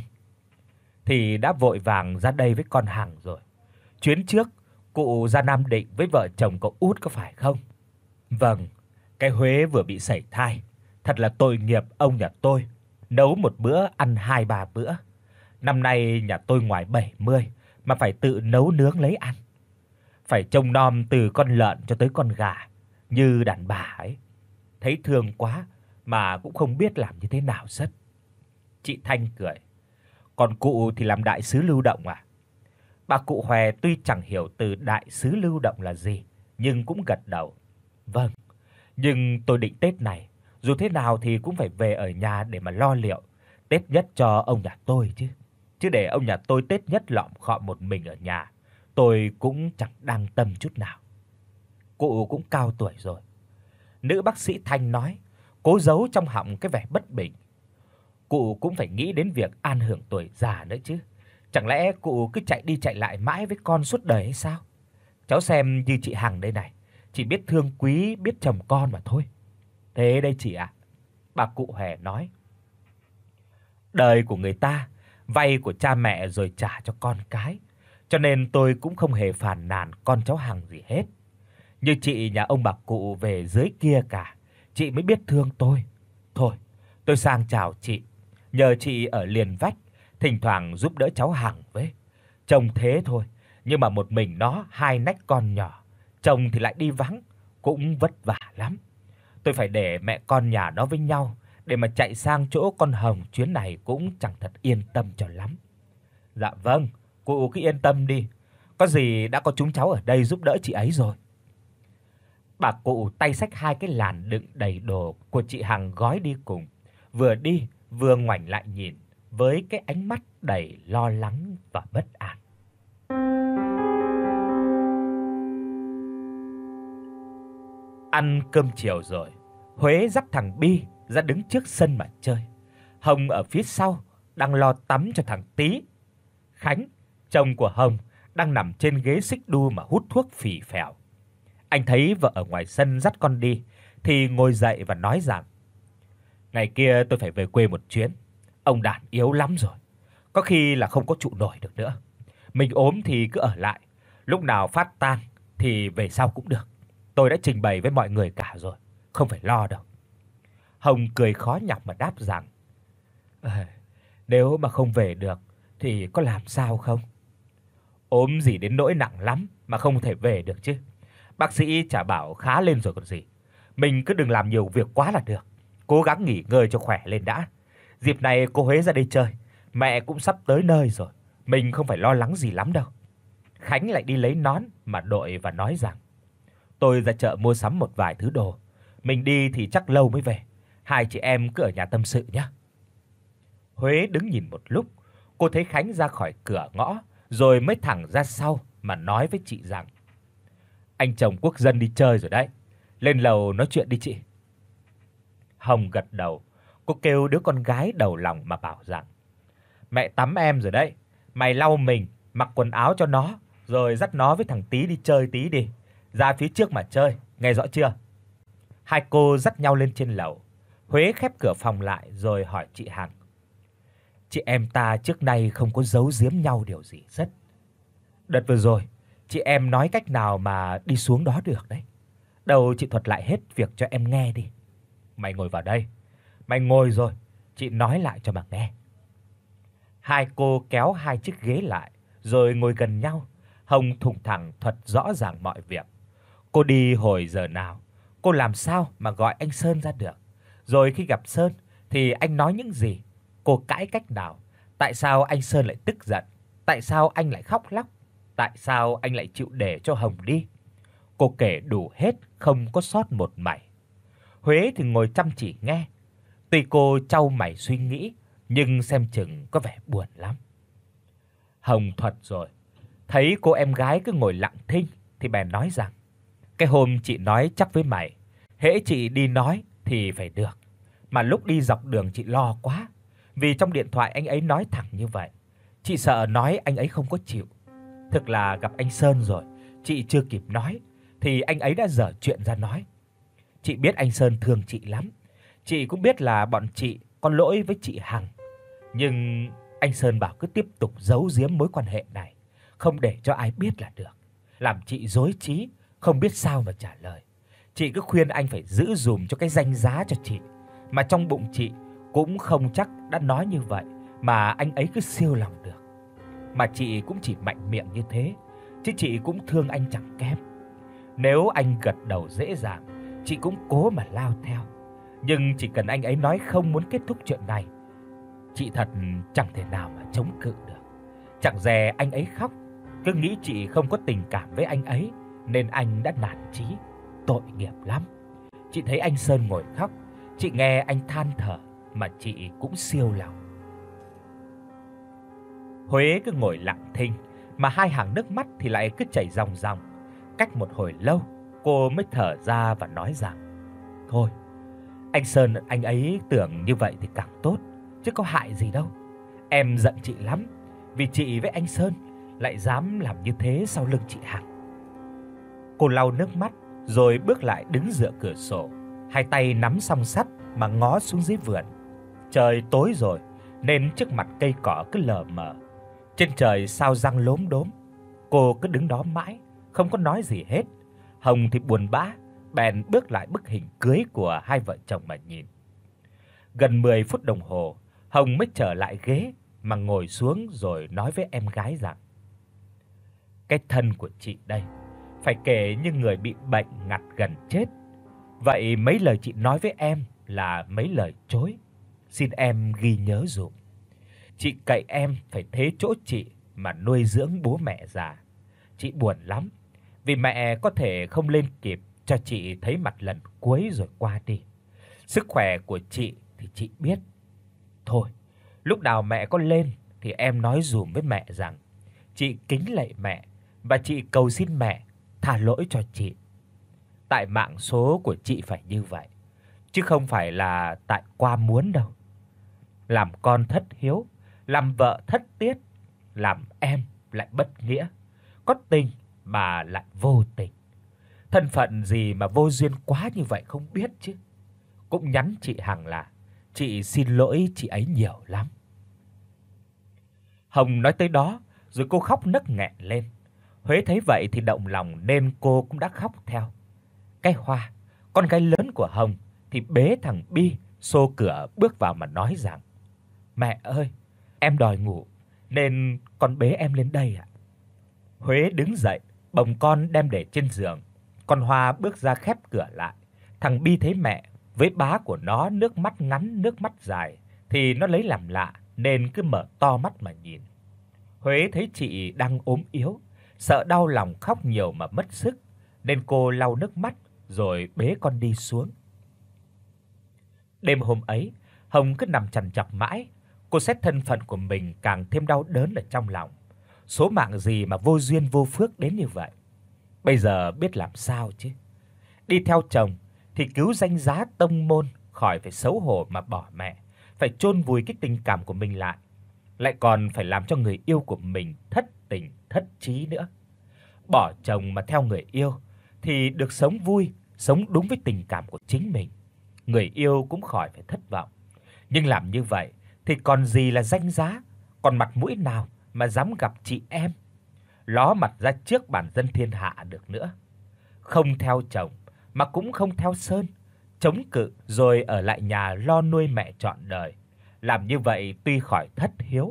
thì đã vội vàng ra đây với con Hằng rồi. Chuyến trước cụ ra Nam Định với vợ chồng cậu Út có phải không? Vâng, cái Huế vừa bị sảy thai, thật là tội nghiệp ông nhà tôi, nấu một bữa ăn hai ba bữa. Năm nay nhà tôi ngoài bảy mươi mà phải tự nấu nướng lấy ăn. Phải trông nom từ con lợn cho tới con gà như đàn bà ấy. Thấy thương quá mà cũng không biết làm như thế nào rất. Chị Thanh cười. Còn cụ thì làm đại sứ lưu động à? Bà cụ Hòe tuy chẳng hiểu từ đại sứ lưu động là gì, nhưng cũng gật đầu. Vâng, nhưng tôi định Tết này, dù thế nào thì cũng phải về ở nhà để mà lo liệu Tết nhất cho ông nhà tôi chứ. Chứ để ông nhà tôi Tết nhất lọm khọm một mình ở nhà, tôi cũng chẳng đang tâm chút nào. Cụ cũng cao tuổi rồi. Nữ bác sĩ Thanh nói, cố giấu trong họng cái vẻ bất bình. Cụ cũng phải nghĩ đến việc an hưởng tuổi già nữa chứ. Chẳng lẽ cụ cứ chạy đi chạy lại mãi với con suốt đời hay sao? Cháu xem như chị Hằng đây này, chỉ biết thương quý, biết chồng con mà thôi. Thế đây chị ạ. Bà cụ Hòe nói. Đời của người ta, vay của cha mẹ rồi trả cho con cái, cho nên tôi cũng không hề phàn nàn con cháu Hằng gì hết. Như chị nhà ông bà cụ về dưới kia cả, chị mới biết thương tôi. Thôi, tôi sang chào chị, nhờ chị ở liền vách, thỉnh thoảng giúp đỡ cháu Hằng với. Trông thế thôi, nhưng mà một mình nó hai nách con nhỏ, chồng thì lại đi vắng, cũng vất vả lắm. Tôi phải để mẹ con nhà nó với nhau để mà chạy sang chỗ con Hồng chuyến này cũng chẳng thật yên tâm cho lắm. Dạ vâng, cụ cứ yên tâm đi, có gì đã có chúng cháu ở đây giúp đỡ chị ấy rồi. Bà cụ tay xách hai cái làn đựng đầy đồ của chị Hằng gói đi cùng, vừa đi vừa ngoảnh lại nhìn với cái ánh mắt đầy lo lắng và bất an. Ăn cơm chiều rồi, Huế dắt thằng Bi ra đứng trước sân mà chơi. Hồng ở phía sau đang lo tắm cho thằng Tí. Khánh, chồng của Hồng, đang nằm trên ghế xích đu mà hút thuốc phì phèo. Anh thấy vợ ở ngoài sân dắt con đi thì ngồi dậy và nói rằng: "Ngày kia tôi phải về quê một chuyến, ông Đản yếu lắm rồi, có khi là không có trụ nổi được nữa. Mình ốm thì cứ ở lại, lúc nào phát tang thì về sau cũng được. Tôi đã trình bày với mọi người cả rồi, không phải lo đâu." Hồng cười khó nhọc mà đáp rằng: "À, nếu mà không về được thì có làm sao không? Ốm gì đến nỗi nặng lắm mà không thể về được chứ. Bác sĩ chả bảo khá lên rồi còn gì. Mình cứ đừng làm nhiều việc quá là được, cố gắng nghỉ ngơi cho khỏe lên đã. Dịp này cô Huế ra đây chơi, mẹ cũng sắp tới nơi rồi, mình không phải lo lắng gì lắm đâu." Khánh lại đi lấy nón mà đội và nói rằng: "Tôi ra chợ mua sắm một vài thứ đồ, mình đi thì chắc lâu mới về, hai chị em cứ ở nhà tâm sự nhé." Huế đứng nhìn một lúc, cô thấy Khánh ra khỏi cửa ngõ rồi mới thẳng ra sau mà nói với chị rằng: "Anh chồng quốc dân đi chơi rồi đấy, lên lầu nói chuyện đi chị." Hồng gật đầu, cô kêu đứa con gái đầu lòng mà bảo rằng: "Mẹ tắm em rồi đấy, mày lau mình, mặc quần áo cho nó, rồi dắt nó với thằng Tí đi chơi tí đi, ra phía trước mà chơi, nghe rõ chưa?" Hai cô dắt nhau lên trên lầu. Huế khép cửa phòng lại rồi hỏi chị Hằng: "Chị em ta trước nay không có giấu giếm nhau điều gì rất. Đợt vừa rồi, chị em nói cách nào mà đi xuống đó được đấy? Đâu chị thuật lại hết việc cho em nghe đi. Mày ngồi vào đây. Mày ngồi rồi, chị nói lại cho mà nghe." Hai cô kéo hai chiếc ghế lại rồi ngồi gần nhau. Hồng thủng thẳng thuật rõ ràng mọi việc. Cô đi hồi giờ nào, cô làm sao mà gọi anh Sơn ra được? Rồi khi gặp Sơn thì anh nói những gì? Cô cãi cách nào? Tại sao anh Sơn lại tức giận? Tại sao anh lại khóc lóc? Tại sao anh lại chịu để cho Hồng đi? Cô kể đủ hết, không có sót một mảy. Huế thì ngồi chăm chỉ nghe. Tuy cô chau mày suy nghĩ, nhưng xem chừng có vẻ buồn lắm. Hồng thuật rồi, thấy cô em gái cứ ngồi lặng thinh thì bèn nói rằng: "Cái hôm chị nói chắc với mày, hễ chị đi nói thì phải được, mà lúc đi dọc đường chị lo quá, vì trong điện thoại anh ấy nói thẳng như vậy. Chị sợ nói anh ấy không có chịu. Thực là gặp anh Sơn rồi, chị chưa kịp nói thì anh ấy đã giở chuyện ra nói. Chị biết anh Sơn thương chị lắm, chị cũng biết là bọn chị có lỗi với chị Hằng, nhưng anh Sơn bảo cứ tiếp tục giấu giếm mối quan hệ này, không để cho ai biết là được, làm chị rối trí, không biết sao mà trả lời. Chị cứ khuyên anh phải giữ dùm cho cái danh giá cho chị, mà trong bụng chị cũng không chắc đã nói như vậy mà anh ấy cứ siêu lòng được. Mà chị cũng chỉ mạnh miệng như thế, chứ chị cũng thương anh chẳng kém. Nếu anh gật đầu dễ dàng, chị cũng cố mà lao theo. Nhưng chỉ cần anh ấy nói không muốn kết thúc chuyện này, chị thật chẳng thể nào mà chống cự được. Chẳng dè anh ấy khóc, cứ nghĩ chị không có tình cảm với anh ấy nên anh đã nản chí. Tội nghiệp lắm. Chị thấy anh Sơn ngồi khóc, chị nghe anh than thở mà chị cũng siêu lòng." Huế cứ ngồi lặng thinh, mà hai hàng nước mắt thì lại cứ chảy ròng ròng. Cách một hồi lâu, cô mới thở ra và nói rằng: "Thôi, anh Sơn anh ấy tưởng như vậy thì càng tốt, chứ có hại gì đâu. Em giận chị lắm, vì chị với anh Sơn lại dám làm như thế sau lưng chị Hằng." Cô lau nước mắt rồi bước lại đứng dựa cửa sổ, hai tay nắm song sắt mà ngó xuống dưới vườn. Trời tối rồi nên trước mặt cây cỏ cứ lờ mờ. Trên trời sao răng lốm đốm. Cô cứ đứng đó mãi, không có nói gì hết. Hồng thì buồn bã, bèn bước lại bức hình cưới của hai vợ chồng mà nhìn. Gần mười phút đồng hồ, Hồng mới trở lại ghế mà ngồi xuống rồi nói với em gái rằng: "Cái thân của chị đây, phải kể như người bị bệnh ngặt gần chết. Vậy mấy lời chị nói với em là mấy lời chối, xin em ghi nhớ dùm. Chị cậy em phải thế chỗ chị mà nuôi dưỡng bố mẹ già. Chị buồn lắm, vì mẹ có thể không lên kịp cho chị thấy mặt lần cuối rồi qua đi. Sức khỏe của chị thì chị biết. Thôi, lúc nào mẹ có lên thì em nói dùm với mẹ rằng chị kính lạy mẹ và chị cầu xin mẹ tha lỗi cho chị. Tại mạng số của chị phải như vậy, chứ không phải là tại qua muốn đâu. Làm con thất hiếu, làm vợ thất tiết, làm em lại bất nghĩa, có tình mà lại vô tình. Thân phận gì mà vô duyên quá như vậy không biết chứ." Cũng nhắn chị Hằng là chị xin lỗi chị ấy nhiều lắm. Hồng nói tới đó rồi cô khóc nấc nghẹn lên. Huế thấy vậy thì động lòng nên cô cũng đã khóc theo. Cái Hoa, con gái lớn của Hồng thì bế thằng Bi xô cửa bước vào mà nói rằng: "Mẹ ơi, em đòi ngủ nên con bế em lên đây ạ." Huế đứng dậy, bồng con đem để trên giường. Con Hoa bước ra khép cửa lại. Thằng Bi thấy mẹ với bá của nó nước mắt ngắn nước mắt dài thì nó lấy làm lạ nên cứ mở to mắt mà nhìn. Huế thấy chị đang ốm yếu, sợ đau lòng khóc nhiều mà mất sức, nên cô lau nước mắt rồi bế con đi xuống. Đêm hôm ấy, Hồng cứ nằm trằn trọc mãi, cô xét thân phận của mình càng thêm đau đớn ở trong lòng. Số mạng gì mà vô duyên vô phước đến như vậy. Bây giờ biết làm sao chứ? Đi theo chồng thì cứu danh giá tông môn khỏi phải xấu hổ mà bỏ mẹ, phải chôn vùi cái tình cảm của mình lại, lại còn phải làm cho người yêu của mình thất tình thất trí nữa. Bỏ chồng mà theo người yêu thì được sống vui, sống đúng với tình cảm của chính mình. Người yêu cũng khỏi phải thất vọng. Nhưng làm như vậy thì còn gì là danh giá, còn mặt mũi nào mà dám gặp chị em, ló mặt ra trước bản dân thiên hạ được nữa. Không theo chồng mà cũng không theo Sơn, chống cự rồi ở lại nhà lo nuôi mẹ trọn đời. Làm như vậy tuy khỏi thất hiếu,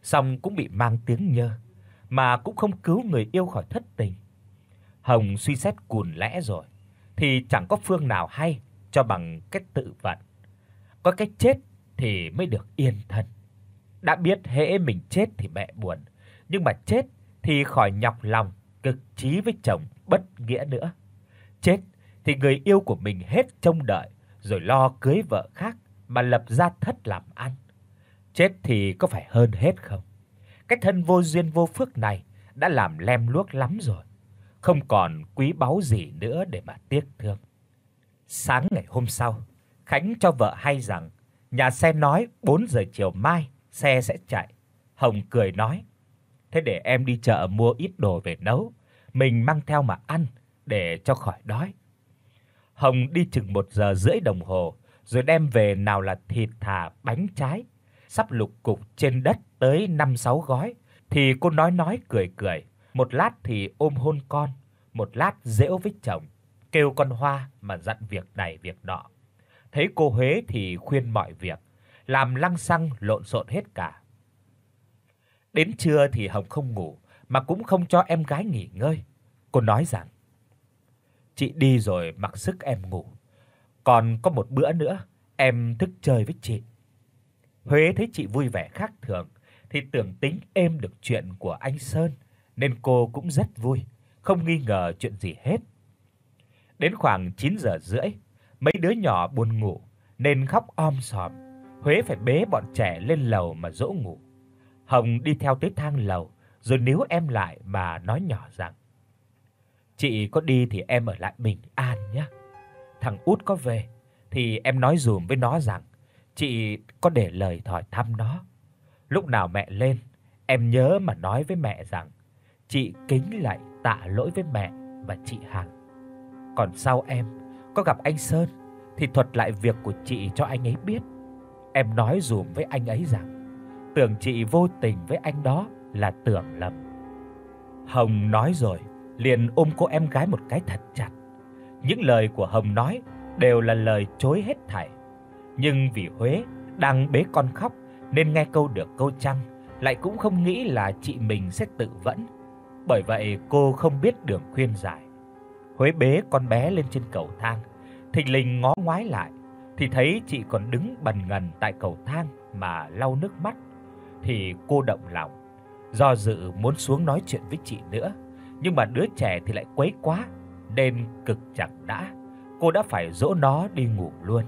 xong cũng bị mang tiếng nhơ, mà cũng không cứu người yêu khỏi thất tình. Hồng suy xét cùn lẽ rồi thì chẳng có phương nào hay cho bằng cách tự vận. Có cái chết thì mới được yên thân. Đã biết hễ mình chết thì mẹ buồn, nhưng mà chết thì khỏi nhọc lòng cực chí với chồng bất nghĩa nữa. Chết thì người yêu của mình hết trông đợi rồi lo cưới vợ khác mà lập gia thất làm ăn. Chết thì có phải hơn hết không? Cái thân vô duyên vô phước này đã làm lem luốc lắm rồi, không còn quý báu gì nữa để mà tiếc thương. Sáng ngày hôm sau, Khánh cho vợ hay rằng nhà xe nói bốn giờ chiều mai xe sẽ chạy. Hồng cười nói: "Thế để em đi chợ mua ít đồ về nấu, mình mang theo mà ăn để cho khỏi đói." Hồng đi chừng một giờ rưỡi đồng hồ rồi đem về nào là thịt thà, bánh trái, sắp lục cục trên đất tới năm sáu gói, thì cô nói nói cười cười, một lát thì ôm hôn con, một lát giễu với chồng, kêu con Hoa mà dặn việc này việc nọ. Thấy cô Huế thì khuyên mọi việc, làm lăng xăng lộn xộn hết cả. Đến trưa thì Hồng không ngủ mà cũng không cho em gái nghỉ ngơi. Cô nói rằng: "Chị đi rồi mặc sức em ngủ, còn có một bữa nữa em thức chơi với chị." Huế thấy chị vui vẻ khác thường thì tưởng tính êm được chuyện của anh Sơn, nên cô cũng rất vui, không nghi ngờ chuyện gì hết. Đến khoảng chín giờ rưỡi, mấy đứa nhỏ buồn ngủ nên khóc om sòm. Huế phải bế bọn trẻ lên lầu mà dỗ ngủ. Hồng đi theo tới thang lầu rồi níu em lại mà nói nhỏ rằng: "Chị có đi thì em ở lại bình an nhé. Thằng út có về thì em nói dùm với nó rằng chị có để lời hỏi thăm nó. Lúc nào mẹ lên, em nhớ mà nói với mẹ rằng chị kính lạy tạ lỗi với mẹ và chị Hằng. Còn sau em có gặp anh Sơn thì thuật lại việc của chị cho anh ấy biết. Em nói dùm với anh ấy rằng tưởng chị vô tình với anh đó là tưởng lầm." Hồng nói rồi liền ôm cô em gái một cái thật chặt. Những lời của Hồng nói đều là lời chối hết thảy, nhưng vì Huế đang bế con khóc nên nghe câu được câu trăng, lại cũng không nghĩ là chị mình sẽ tự vẫn. Bởi vậy cô không biết đường khuyên giải. Huế bế con bé lên trên cầu thang, thình lình ngó ngoái lại thì thấy chị còn đứng bần ngần tại cầu thang mà lau nước mắt. Thì cô động lòng, do dự muốn xuống nói chuyện với chị nữa, nhưng mà đứa trẻ thì lại quấy quá nên cực chẳng đã, cô đã phải dỗ nó đi ngủ luôn.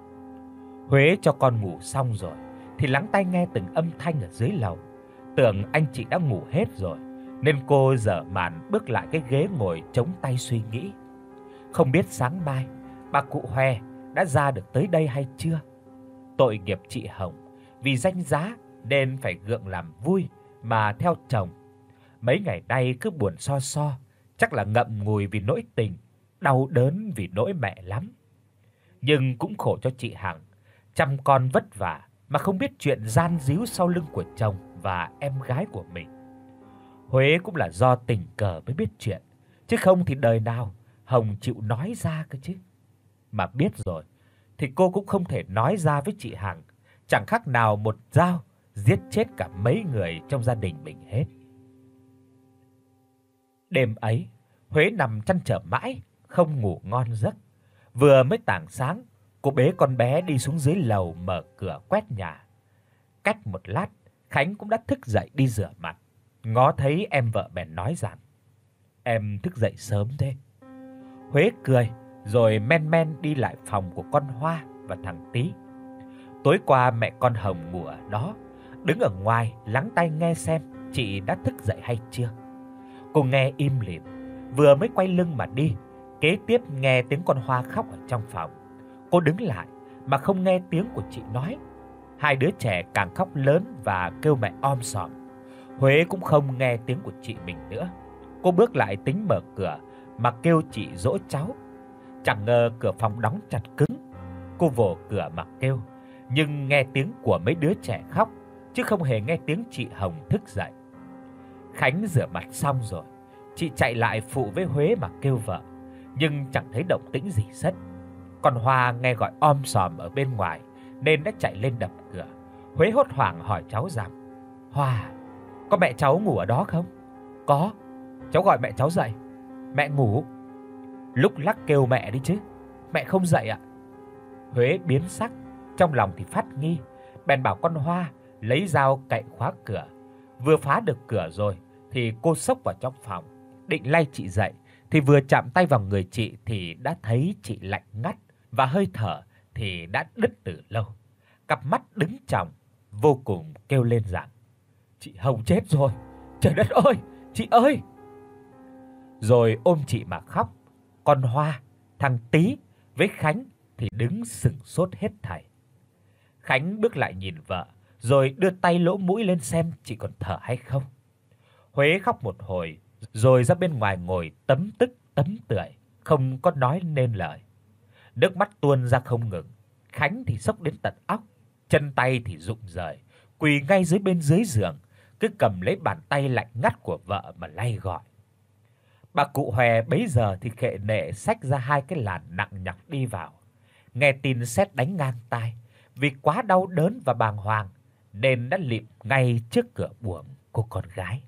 Huế cho con ngủ xong rồi thì lắng tai nghe từng âm thanh ở dưới lầu. Tưởng anh chị đã ngủ hết rồi nên cô dở màn bước lại cái ghế ngồi chống tay suy nghĩ. Không biết sáng mai bà cụ Hoè đã ra được tới đây hay chưa. Tội nghiệp chị Hồng, vì danh giá nên phải gượng làm vui mà theo chồng. Mấy ngày nay cứ buồn so so, chắc là ngậm ngùi vì nỗi tình, đau đớn vì nỗi mẹ lắm. Nhưng cũng khổ cho chị Hằng, chăm con vất vả mà không biết chuyện gian díu sau lưng của chồng và em gái của mình. Huế cũng là do tình cờ mới biết chuyện, chứ không thì đời nào Hồng chịu nói ra cơ chứ. Mà biết rồi thì cô cũng không thể nói ra với chị Hằng, chẳng khác nào một dao giết chết cả mấy người trong gia đình mình hết. Đêm ấy, Huế nằm trăn trở mãi, không ngủ ngon giấc. Vừa mới tảng sáng, cô bế con bé đi xuống dưới lầu mở cửa quét nhà. Cách một lát, Khánh cũng đã thức dậy đi rửa mặt. Ngó thấy em vợ bèn nói rằng: "Em thức dậy sớm thế." Huế cười rồi men men đi lại phòng của con Hoa và thằng Tí. Tối qua mẹ con Hồng ngủ ở đó, đứng ở ngoài lắng tai nghe xem chị đã thức dậy hay chưa. Cô nghe im lìm, vừa mới quay lưng mà đi, kế tiếp nghe tiếng con Hoa khóc ở trong phòng. Cô đứng lại mà không nghe tiếng của chị nói. Hai đứa trẻ càng khóc lớn và kêu mẹ om sòm. Huế cũng không nghe tiếng của chị mình nữa. Cô bước lại tính mở cửa mà kêu chị dỗ cháu. Chẳng ngờ cửa phòng đóng chặt cứng. Cô vồ cửa mà kêu, nhưng nghe tiếng của mấy đứa trẻ khóc, chứ không hề nghe tiếng chị Hồng thức dậy. Khánh rửa mặt xong rồi, chị chạy lại phụ với Huế mà kêu vợ, nhưng chẳng thấy động tĩnh gì sất. Còn Hoa nghe gọi om sòm ở bên ngoài nên đã chạy lên đập cửa. Huế hốt hoảng hỏi cháu rằng: Hoa, có mẹ cháu ngủ ở đó không? Có, cháu gọi mẹ cháu dậy. Mẹ ngủ. Lúc lắc kêu mẹ đi chứ. Mẹ không dậy ạ. Huế biến sắc, trong lòng thì phát nghi, bèn bảo con Hoa lấy dao cậy khóa cửa. Vừa phá được cửa rồi thì cô xốc vào trong phòng, định lay chị dậy thì vừa chạm tay vào người chị thì đã thấy chị lạnh ngắt và hơi thở thì đã đứt từ lâu. Cặp mắt đứng tròng, vô cùng kêu lên rằng: "Chị Hồng chết rồi, trời đất ơi, chị ơi!" Rồi ôm chị mà khóc. Con Hoa, thằng Tí với Khánh thì đứng sững sốt hết thảy. Khánh bước lại nhìn vợ, rồi đưa tay lỗ mũi lên xem chị còn thở hay không. Huế khóc một hồi, rồi ra bên ngoài ngồi tấm tức tấm tưởi, không có nói nên lời. Nước mắt tuôn ra không ngừng. Khánh thì sốc đến tận óc, chân tay thì rụng rời, quỳ ngay dưới bên dưới giường, cứ cầm lấy bàn tay lạnh ngắt của vợ mà lay gọi. Bà cụ Hòe bấy giờ thì khệ nệ xách ra hai cái làn nặng nhọc đi vào. Nghe tin sét đánh ngang tai, vì quá đau đớn và bàng hoàng nên đã lịm ngay trước cửa buồng của con gái.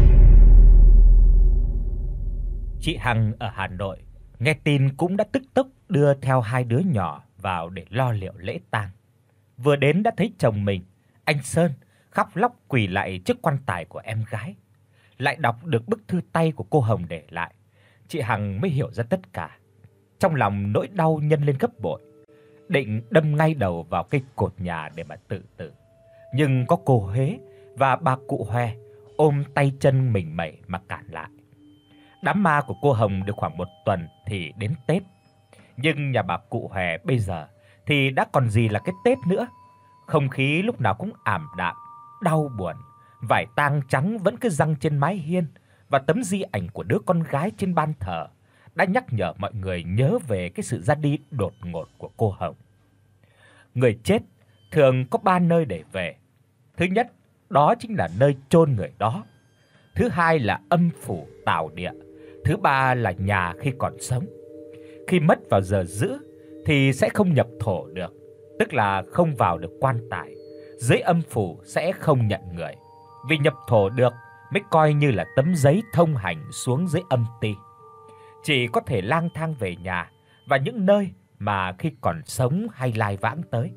Chị Hằng ở Hà Nội nghe tin cũng đã tức tốc đưa theo hai đứa nhỏ vào để lo liệu lễ tang. Vừa đến đã thấy chồng mình, anh Sơn, khóc lóc quỳ lại trước quan tài của em gái. Lại đọc được bức thư tay của cô Hồng để lại, chị Hằng mới hiểu ra tất cả. Trong lòng nỗi đau nhân lên gấp bội, định đâm ngay đầu vào cây cột nhà để mà tự tử. Nhưng có cô Huế và bà cụ Hòe ôm tay chân mình mẩy mà cản lại. Đám ma của cô Hồng được khoảng một tuần thì đến Tết. Nhưng nhà bà cụ Hòe bây giờ thì đã còn gì là cái Tết nữa. Không khí lúc nào cũng ảm đạm, đau buồn. Vải tang trắng vẫn cứ giăng trên mái hiên và tấm di ảnh của đứa con gái trên ban thờ đã nhắc nhở mọi người nhớ về cái sự ra đi đột ngột của cô Hồng. Người chết thường có ba nơi để về. Thứ nhất, đó chính là nơi chôn người đó. Thứ hai là âm phủ tảo địa. Thứ ba là nhà khi còn sống. Khi mất vào giờ dữ thì sẽ không nhập thổ được, tức là không vào được quan tài. Dưới âm phủ sẽ không nhận người, vì nhập thổ được mới coi như là tấm giấy thông hành xuống dưới âm ti. Chỉ có thể lang thang về nhà và những nơi mà khi còn sống hay lai vãng tới.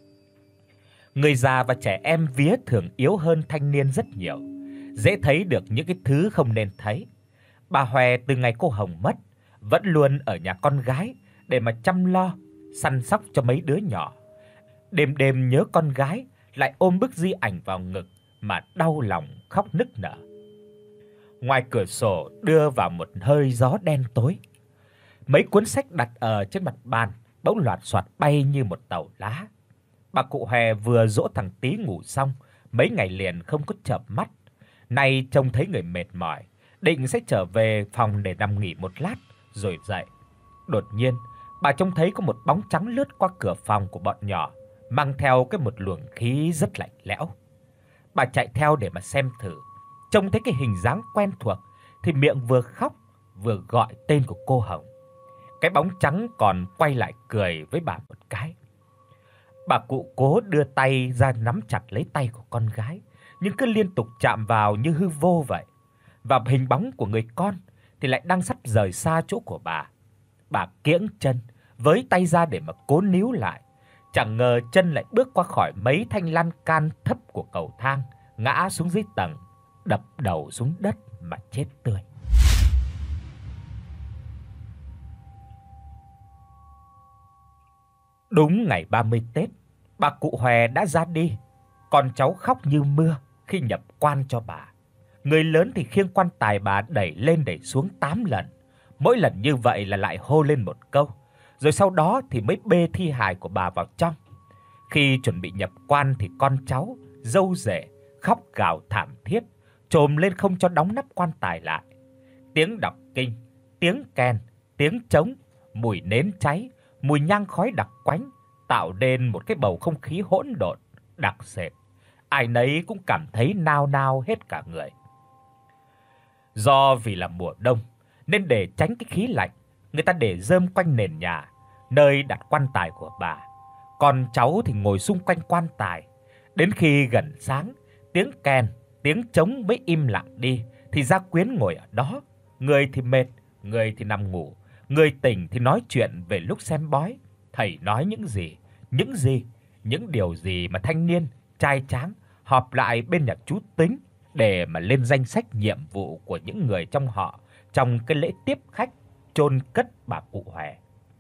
Người già và trẻ em vía thường yếu hơn thanh niên rất nhiều, dễ thấy được những cái thứ không nên thấy. Bà Hòe từ ngày cô Hồng mất vẫn luôn ở nhà con gái để mà chăm lo, săn sóc cho mấy đứa nhỏ. Đêm đêm nhớ con gái, lại ôm bức di ảnh vào ngực mà đau lòng khóc nức nở. Ngoài cửa sổ đưa vào một hơi gió đen tối. Mấy cuốn sách đặt ở trên mặt bàn bỗng loạt soạt bay như một tàu lá. Bà cụ Hòe vừa dỗ thằng Tí ngủ xong, mấy ngày liền không có chợp mắt. Nay trông thấy người mệt mỏi, định sẽ trở về phòng để nằm nghỉ một lát rồi dậy. Đột nhiên, bà trông thấy có một bóng trắng lướt qua cửa phòng của bọn nhỏ, mang theo cái một luồng khí rất lạnh lẽo. Bà chạy theo để mà xem thử, trông thấy cái hình dáng quen thuộc thì miệng vừa khóc vừa gọi tên của cô Hồng. Cái bóng trắng còn quay lại cười với bà một cái. Bà cụ cố đưa tay ra nắm chặt lấy tay của con gái, nhưng cứ liên tục chạm vào như hư vô vậy. Và hình bóng của người con thì lại đang sắp rời xa chỗ của bà. Bà kiễng chân, với tay ra để mà cố níu lại. Chẳng ngờ chân lại bước qua khỏi mấy thanh lan can thấp của cầu thang, ngã xuống dưới tầng, đập đầu xuống đất mà chết tươi. Đúng ngày ba mươi Tết, bà cụ Hòe đã ra đi. Con cháu khóc như mưa khi nhập quan cho bà. Người lớn thì khiêng quan tài bà đẩy lên đẩy xuống tám lần. Mỗi lần như vậy là lại hô lên một câu, rồi sau đó thì mới bê thi hài của bà vào trong. Khi chuẩn bị nhập quan thì con cháu, dâu rể khóc gào thảm thiết, chồm lên không cho đóng nắp quan tài lại. Tiếng đọc kinh, tiếng kèn, tiếng trống, mùi nến cháy, mùi nhang khói đặc quánh tạo nên một cái bầu không khí hỗn độn, đặc sệt. Ai nấy cũng cảm thấy nao nao hết cả người. Do vì là mùa đông nên để tránh cái khí lạnh, người ta để rơm quanh nền nhà nơi đặt quan tài của bà. Con cháu thì ngồi xung quanh quan tài. Đến khi gần sáng, tiếng kèn, tiếng trống mới im lặng đi thì Gia Quyến ngồi ở đó, người thì mệt, người thì nằm ngủ, người tỉnh thì nói chuyện về lúc xem bói, thầy nói những gì, những gì, những điều gì mà thanh niên trai tráng họp lại bên nhà chú Tính để mà lên danh sách nhiệm vụ của những người trong họ trong cái lễ tiếp khách chôn cất bà cụ Hòe.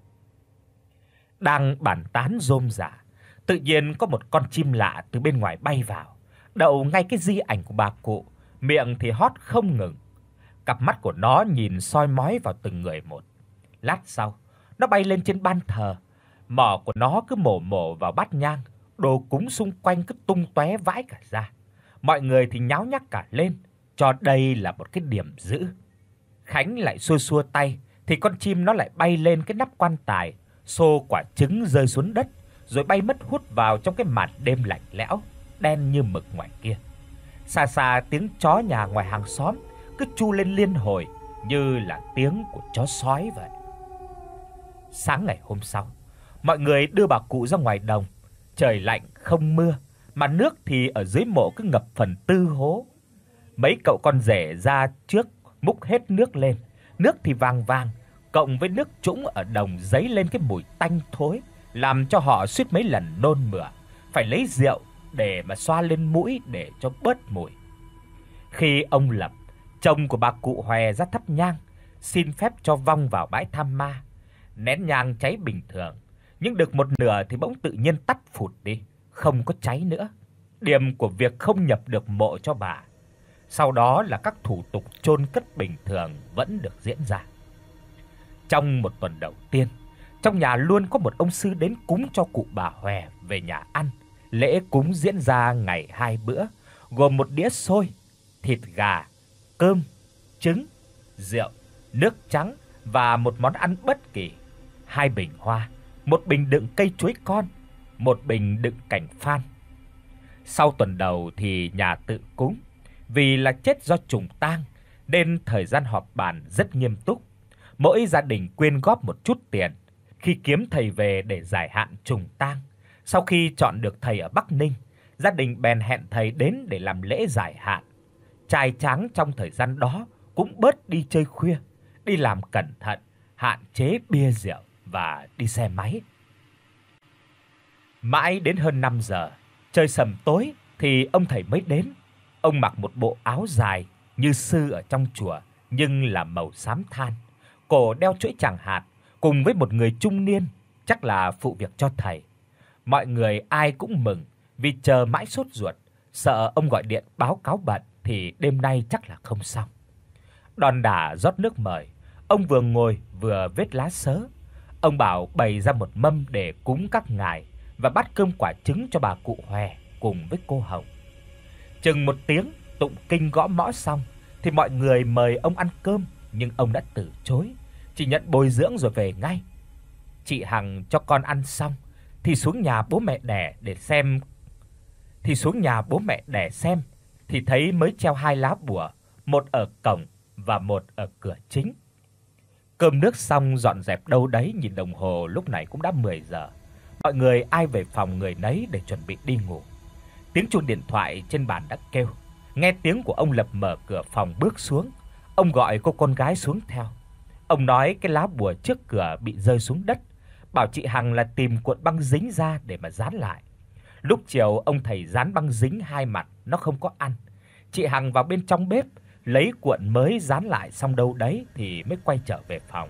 Đang bàn tán rôm rả, tự nhiên có một con chim lạ từ bên ngoài bay vào, đậu ngay cái di ảnh của bà cụ, miệng thì hót không ngừng. Cặp mắt của nó nhìn soi mói vào từng người một. Lát sau, nó bay lên trên ban thờ, mỏ của nó cứ mổ mổ vào bát nhang, đồ cúng xung quanh cứ tung tóe vãi cả ra. Mọi người thì nháo nhác cả lên, cho đây là một cái điểm dữ. Khánh lại xua xua tay thì con chim nó lại bay lên cái nắp quan tài, xô quả trứng rơi xuống đất, rồi bay mất hút vào trong cái màn đêm lạnh lẽo, đen như mực ngoài kia. Xa xa tiếng chó nhà ngoài hàng xóm cứ tru lên liên hồi như là tiếng của chó sói vậy. Sáng ngày hôm sau, mọi người đưa bà cụ ra ngoài đồng. Trời lạnh không mưa, mà nước thì ở dưới mộ cứ ngập phần tư hố. Mấy cậu con rể ra trước múc hết nước lên, nước thì vàng vàng, cộng với nước trũng ở đồng dấy lên cái mùi tanh thối, làm cho họ suýt mấy lần nôn mửa, phải lấy rượu để mà xoa lên mũi để cho bớt mùi. Khi ông Lập, chồng của bà cụ Hòe, ra thắp nhang, xin phép cho vong vào bãi tham ma, nén nhang cháy bình thường, nhưng được một nửa thì bỗng tự nhiên tắt phụt đi, không có cháy nữa. Điểm của việc không nhập được mộ cho bà. Sau đó là các thủ tục chôn cất bình thường vẫn được diễn ra. Trong một tuần đầu tiên, trong nhà luôn có một ông sư đến cúng cho cụ bà Hòe về nhà ăn. Lễ cúng diễn ra ngày hai bữa, gồm một đĩa xôi, thịt gà, cơm, trứng, rượu, nước trắng và một món ăn bất kỳ, hai bình hoa, một bình đựng cây chuối con, một bình đựng cảnh phan. Sau tuần đầu thì nhà tự cúng, vì là chết do trùng tang nên thời gian họp bàn rất nghiêm túc. Mỗi gia đình quyên góp một chút tiền khi kiếm thầy về để giải hạn trùng tang. Sau khi chọn được thầy ở Bắc Ninh, gia đình bèn hẹn thầy đến để làm lễ giải hạn. Trai tráng trong thời gian đó cũng bớt đi chơi khuya, đi làm cẩn thận, hạn chế bia rượu và đi xe máy. Mãi đến hơn năm giờ, trời sầm tối thì ông thầy mới đến. Ông mặc một bộ áo dài như sư ở trong chùa nhưng là màu xám than, cổ đeo chuỗi chàng hạt, cùng với một người trung niên, chắc là phụ việc cho thầy. Mọi người ai cũng mừng vì chờ mãi sốt ruột, sợ ông gọi điện báo cáo bận thì đêm nay chắc là không xong. Đòn đả rót nước mời, ông vừa ngồi vừa vết lá sớ. Ông bảo bày ra một mâm để cúng các ngài và bát cơm quả trứng cho bà cụ Hòe cùng với cô Hồng. Chừng một tiếng tụng kinh gõ mõ xong thì mọi người mời ông ăn cơm, nhưng ông đã từ chối, chỉ nhận bồi dưỡng rồi về ngay. Chị Hằng cho con ăn xong thì xuống nhà bố mẹ đẻ để xem thì xuống nhà bố mẹ đẻ xem thì thấy mới treo hai lá bùa, một ở cổng và một ở cửa chính. Cơm nước xong dọn dẹp đâu đấy, nhìn đồng hồ lúc này cũng đã mười giờ. Mọi người ai về phòng người nấy để chuẩn bị đi ngủ. Tiếng chuông điện thoại trên bàn đã kêu. Nghe tiếng của ông Lập mở cửa phòng bước xuống. Ông gọi cô con gái xuống theo. Ông nói cái lá bùa trước cửa bị rơi xuống đất, bảo chị Hằng là tìm cuộn băng dính ra để mà dán lại. Lúc chiều ông thầy dán băng dính hai mặt nó không có ăn. Chị Hằng vào bên trong bếp lấy cuộn mới dán lại xong đâu đấy thì mới quay trở về phòng.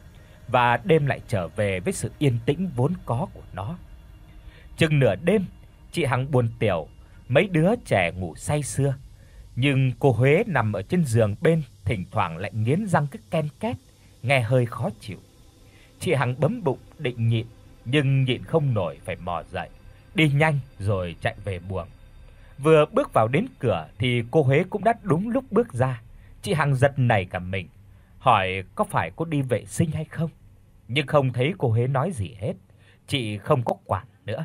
Và đêm lại trở về với sự yên tĩnh vốn có của nó. Chừng nửa đêm, chị Hằng buồn tiểu, mấy đứa trẻ ngủ say sưa, nhưng cô Huế nằm ở trên giường bên thỉnh thoảng lại nghiến răng cứ ken két, nghe hơi khó chịu. Chị Hằng bấm bụng định nhịn, nhưng nhịn không nổi phải mò dậy, đi nhanh rồi chạy về buồng. Vừa bước vào đến cửa thì cô Huế cũng đã đúng lúc bước ra. Chị Hằng giật nảy cả mình, hỏi có phải cô đi vệ sinh hay không, nhưng không thấy cô Huế nói gì hết. Chị không có quản nữa.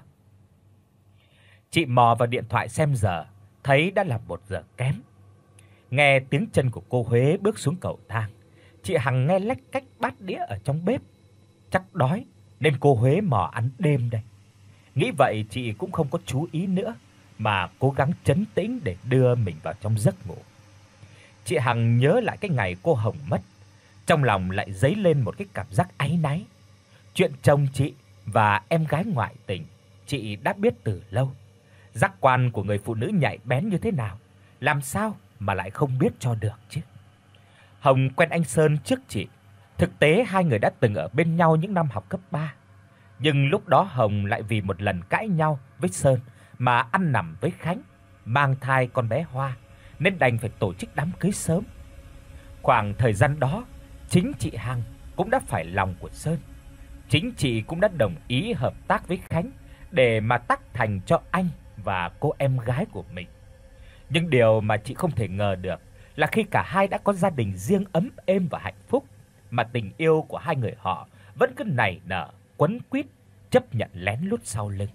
Chị mò vào điện thoại xem giờ, thấy đã là một giờ kém. Nghe tiếng chân của cô Huế bước xuống cầu thang, chị Hằng nghe lách cách bát đĩa ở trong bếp. Chắc đói nên cô Huế mò ăn đêm đây. Nghĩ vậy chị cũng không có chú ý nữa, mà cố gắng trấn tĩnh để đưa mình vào trong giấc ngủ. Chị Hằng nhớ lại cái ngày cô Hồng mất, trong lòng lại dấy lên một cái cảm giác áy náy. Chuyện chồng chị và em gái ngoại tình, chị đã biết từ lâu. Giác quan của người phụ nữ nhạy bén như thế nào, làm sao mà lại không biết cho được chứ. Hồng quen anh Sơn trước chị, thực tế hai người đã từng ở bên nhau những năm học cấp ba. Nhưng lúc đó Hồng lại vì một lần cãi nhau với Sơn mà ăn nằm với Khánh, mang thai con bé Hoa nên đành phải tổ chức đám cưới sớm. Khoảng thời gian đó, chính chị Hằng cũng đã phải lòng của Sơn. Chính chị cũng đã đồng ý hợp tác với Khánh để mà tắc thành cho anh và cô em gái của mình. Nhưng điều mà chị không thể ngờ được là khi cả hai đã có gia đình riêng ấm êm và hạnh phúc, mà tình yêu của hai người họ vẫn cứ nảy nở, quấn quýt, chấp nhận lén lút sau lưng.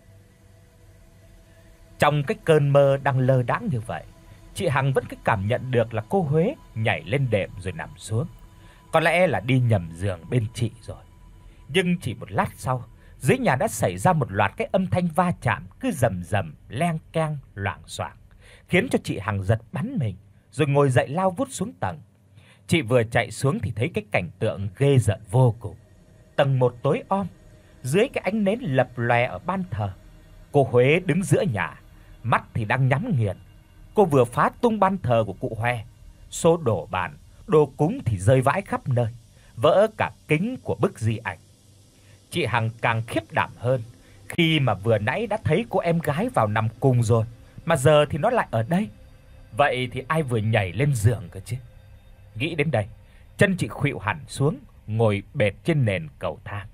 Trong cái cơn mơ đang lơ đãng như vậy, chị Hằng vẫn cứ cảm nhận được là cô Huế nhảy lên đệm rồi nằm xuống. Có lẽ là đi nhầm giường bên chị rồi. Nhưng chỉ một lát sau, dưới nhà đã xảy ra một loạt cái âm thanh va chạm cứ rầm rầm, leng keng, loảng xoảng, khiến cho chị Hằng giật bắn mình, rồi ngồi dậy lao vút xuống tầng. Chị vừa chạy xuống thì thấy cái cảnh tượng ghê rợn vô cùng. Tầng một tối om, dưới cái ánh nến lập lòe ở ban thờ, cô Huế đứng giữa nhà, mắt thì đang nhắm nghiền. Cô vừa phá tung ban thờ của cụ Hoè, số đồ bàn, đồ cúng thì rơi vãi khắp nơi, vỡ cả kính của bức di ảnh. Chị Hằng càng khiếp đảm hơn, khi mà vừa nãy đã thấy cô em gái vào nằm cùng rồi, mà giờ thì nó lại ở đây. Vậy thì ai vừa nhảy lên giường cơ chứ? Nghĩ đến đây, chân chị khuỵu hẳn xuống, ngồi bệt trên nền cầu thang.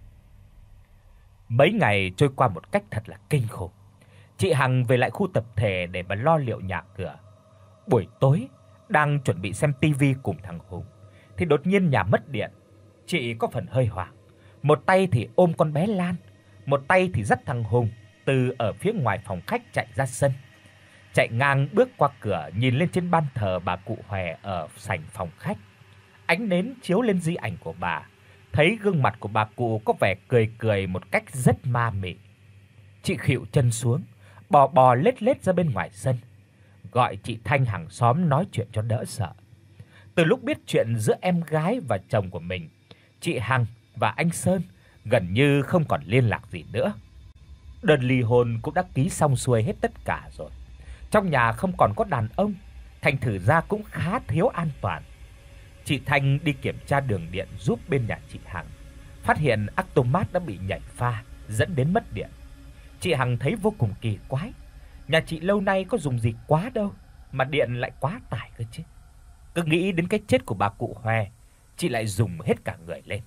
Mấy ngày trôi qua một cách thật là kinh khủng. Chị Hằng về lại khu tập thể để mà lo liệu nhà cửa. Buổi tối, đang chuẩn bị xem tivi cùng thằng Hùng thì đột nhiên nhà mất điện. Chị có phần hơi hoảng, một tay thì ôm con bé Lan, một tay thì dắt thằng Hùng từ ở phía ngoài phòng khách chạy ra sân. Chạy ngang bước qua cửa, nhìn lên trên ban thờ bà cụ Hoè ở sảnh phòng khách. Ánh nến chiếu lên di ảnh của bà, thấy gương mặt của bà cụ có vẻ cười cười một cách rất ma mị. Chị khuỵu chân xuống, bò bò lết lết ra bên ngoài sân, gọi chị Thanh hàng xóm nói chuyện cho đỡ sợ. Từ lúc biết chuyện giữa em gái và chồng của mình, chị Hằng và anh Sơn gần như không còn liên lạc gì nữa. Đơn ly hôn cũng đã ký xong xuôi hết tất cả rồi. Trong nhà không còn có đàn ông, thành thử ra cũng khá thiếu an toàn. Chị Thanh đi kiểm tra đường điện giúp bên nhà chị Hằng, phát hiện automat đã bị nhảy pha dẫn đến mất điện. Chị Hằng thấy vô cùng kỳ quái, nhà chị lâu nay có dùng gì quá đâu mà điện lại quá tải cơ chứ. Cứ nghĩ đến cái chết của bà cụ Hoè, chị lại rùng hết cả người lên.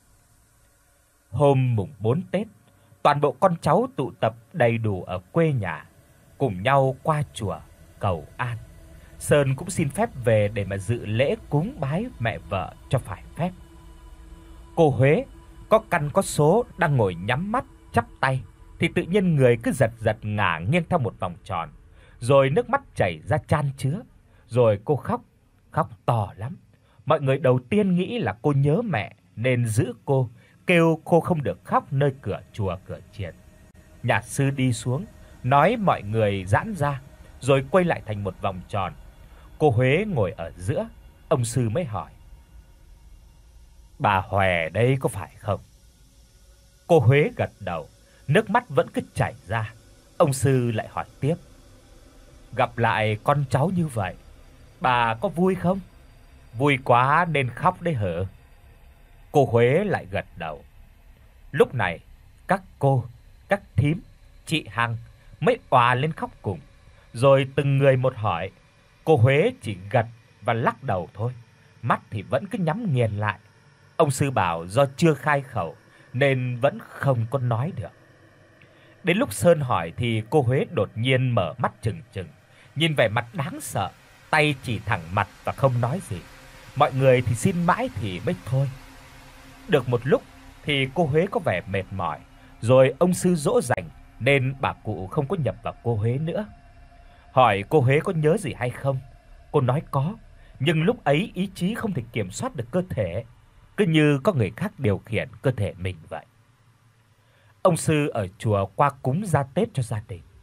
Hôm mùng bốn Tết, toàn bộ con cháu tụ tập đầy đủ ở quê nhà, cùng nhau qua chùa cầu an. Sơn cũng xin phép về để mà dự lễ cúng bái mẹ vợ cho phải phép. Cô Huế có căn có số đang ngồi nhắm mắt chắp tay thì tự nhiên người cứ giật giật ngả nghiêng theo một vòng tròn, rồi nước mắt chảy ra chan chứa, rồi cô khóc, khóc to lắm. Mọi người đầu tiên nghĩ là cô nhớ mẹ nên giữ cô, kêu cô không được khóc nơi cửa chùa cửa chiền. Nhà sư đi xuống, nói mọi người giãn ra, rồi quay lại thành một vòng tròn. Cô Huế ngồi ở giữa, ông sư mới hỏi: "Bà Hoè đây có phải không?" Cô Huế gật đầu, nước mắt vẫn cứ chảy ra. Ông sư lại hỏi tiếp: "Gặp lại con cháu như vậy, bà có vui không? Vui quá nên khóc đấy hả?" Cô Huế lại gật đầu. Lúc này, các cô, các thím, chị Hằng mới òa lên khóc cùng, rồi từng người một hỏi. Cô Huế chỉ gật và lắc đầu thôi, mắt thì vẫn cứ nhắm nghiền lại. Ông sư bảo do chưa khai khẩu nên vẫn không có nói được. Đến lúc Sơn hỏi thì cô Huế đột nhiên mở mắt trừng trừng, nhìn vẻ mặt đáng sợ, tay chỉ thẳng mặt và không nói gì. Mọi người thì xin mãi thì mới thôi. Được một lúc thì cô Huế có vẻ mệt mỏi, rồi ông sư dỗ dành nên bà cụ không có nhập vào cô Huế nữa. Hỏi cô Huế có nhớ gì hay không? Cô nói có, nhưng lúc ấy ý chí không thể kiểm soát được cơ thể, cứ như có người khác điều khiển cơ thể mình vậy. Ông sư ở chùa qua cúng gia Tết cho gia đình.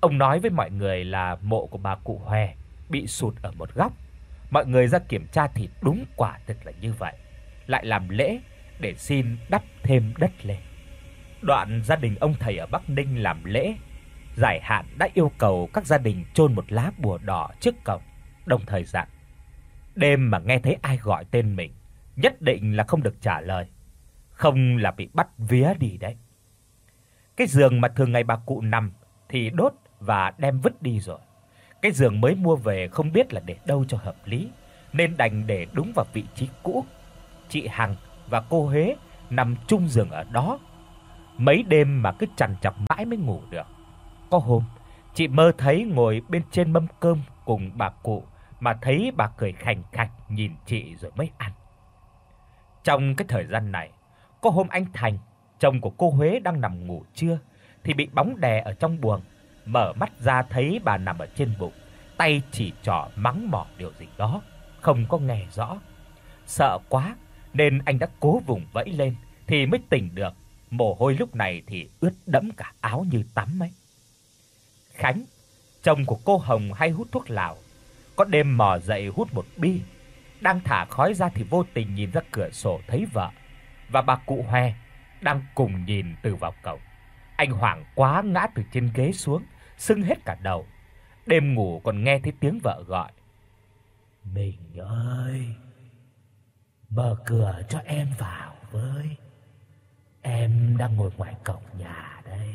Ông nói với mọi người là mộ của bà cụ Hoè bị sụt ở một góc. Mọi người ra kiểm tra thì đúng quả thực là như vậy, lại làm lễ để xin đắp thêm đất lên. Đoạn gia đình ông thầy ở Bắc Ninh làm lễ giải hạn đã yêu cầu các gia đình chôn một lá bùa đỏ trước cổng, đồng thời dặn: đêm mà nghe thấy ai gọi tên mình, nhất định là không được trả lời, không là bị bắt vía đi đấy. Cái giường mà thường ngày bà cụ nằm thì đốt và đem vứt đi rồi. Cái giường mới mua về không biết là để đâu cho hợp lý, nên đành để đúng vào vị trí cũ. Chị Hằng và cô Huế nằm chung giường ở đó. Mấy đêm mà cứ trằn trọc mãi mới ngủ được. Có hôm, chị mơ thấy ngồi bên trên mâm cơm cùng bà cụ mà thấy bà cười khành khạch nhìn chị rồi mới ăn. Trong cái thời gian này, có hôm anh Thành, chồng của cô Huế đang nằm ngủ trưa thì bị bóng đè ở trong buồng, mở mắt ra thấy bà nằm ở trên bụng, tay chỉ trỏ mắng mỏ điều gì đó, không có nghe rõ. Sợ quá nên anh đã cố vùng vẫy lên thì mới tỉnh được, mồ hôi lúc này thì ướt đẫm cả áo như tắm ấy. Khánh, chồng của cô Hồng hay hút thuốc lào, có đêm mò dậy hút một bi, đang thả khói ra thì vô tình nhìn ra cửa sổ thấy vợ và bà cụ Hoè đang cùng nhìn từ vào cổng. Anh hoảng quá ngã từ trên ghế xuống, sưng hết cả đầu. Đêm ngủ còn nghe thấy tiếng vợ gọi: "Mình ơi, mở cửa cho em vào với. Em đang ngồi ngoài cổng nhà đây.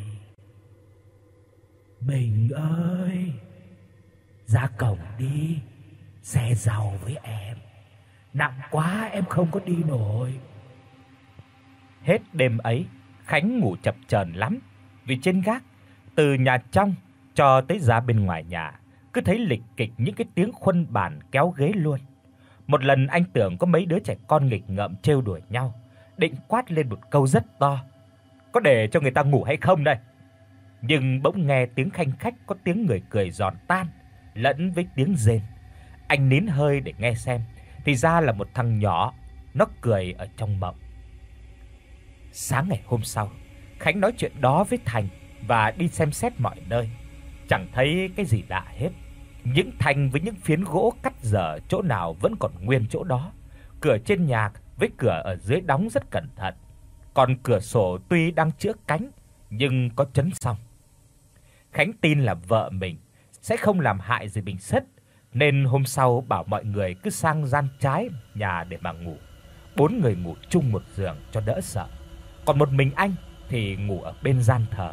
Mình ơi, ra cổng đi, xe giàu với em. Nặng quá em không có đi nổi." Hết đêm ấy, Khánh ngủ chập chờn lắm, vì trên gác, từ nhà trong cho tới ra bên ngoài nhà, cứ thấy lịch kịch những cái tiếng khuân bàn kéo ghế luôn. Một lần anh tưởng có mấy đứa trẻ con nghịch ngợm trêu đùa nhau, định quát lên một câu rất to: "Có để cho người ta ngủ hay không đây?" Nhưng bỗng nghe tiếng khanh khách, có tiếng người cười giòn tan lẫn với tiếng rên. Anh nín hơi để nghe xem, thì ra là một thằng nhỏ nó cười ở trong mộng. Sáng ngày hôm sau, Khánh nói chuyện đó với Thành và đi xem xét mọi nơi, chẳng thấy cái gì lạ hết. Những thành với những phiến gỗ cắt dở chỗ nào vẫn còn nguyên chỗ đó. Cửa trên nhà với cửa ở dưới đóng rất cẩn thận, còn cửa sổ tuy đang chữa cánh nhưng có chấn xong. Khánh tin là vợ mình sẽ không làm hại gì mình sất, nên hôm sau bảo mọi người cứ sang gian trái nhà để mà ngủ. Bốn người ngủ chung một giường cho đỡ sợ, còn một mình anh thì ngủ ở bên gian thờ.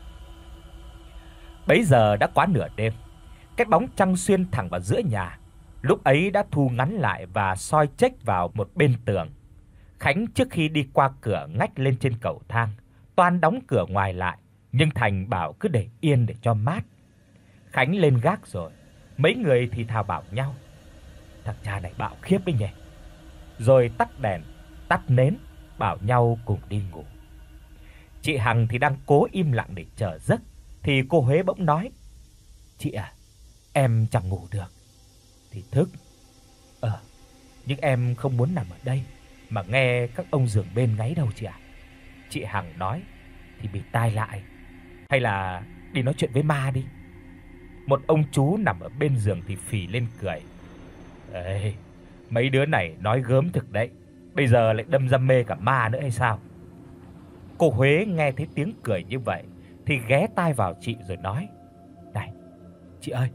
Bấy giờ đã quá nửa đêm, cái bóng trăng xuyên thẳng vào giữa nhà, lúc ấy đã thu ngắn lại và soi chếch vào một bên tường. Khánh trước khi đi qua cửa ngách lên trên cầu thang, toan đóng cửa ngoài lại, nhưng Thành bảo cứ để yên để cho mát. Khánh lên gác rồi, mấy người thì thào bảo nhau: "Thằng cha này bạo khiếp đấy nhỉ." Rồi tắt đèn, tắt nến, bảo nhau cùng đi ngủ. Chị Hằng thì đang cố im lặng để chờ giấc, thì cô Huế bỗng nói: "Chị à, em chẳng ngủ được." Thì thức: "Ờ, nhưng em không muốn nằm ở đây mà nghe các ông giường bên ngáy đâu chị ạ." Chị Hằng nói: "Thì bịt tai lại, hay là đi nói chuyện với ma đi." Một ông chú nằm ở bên giường thì phì lên cười: "Ê, mấy đứa này nói gớm thực đấy, bây giờ lại đâm ra mê cả ma nữa hay sao?" Cô Huế nghe thấy tiếng cười như vậy thì ghé tai vào chị rồi nói: "Này, chị ơi,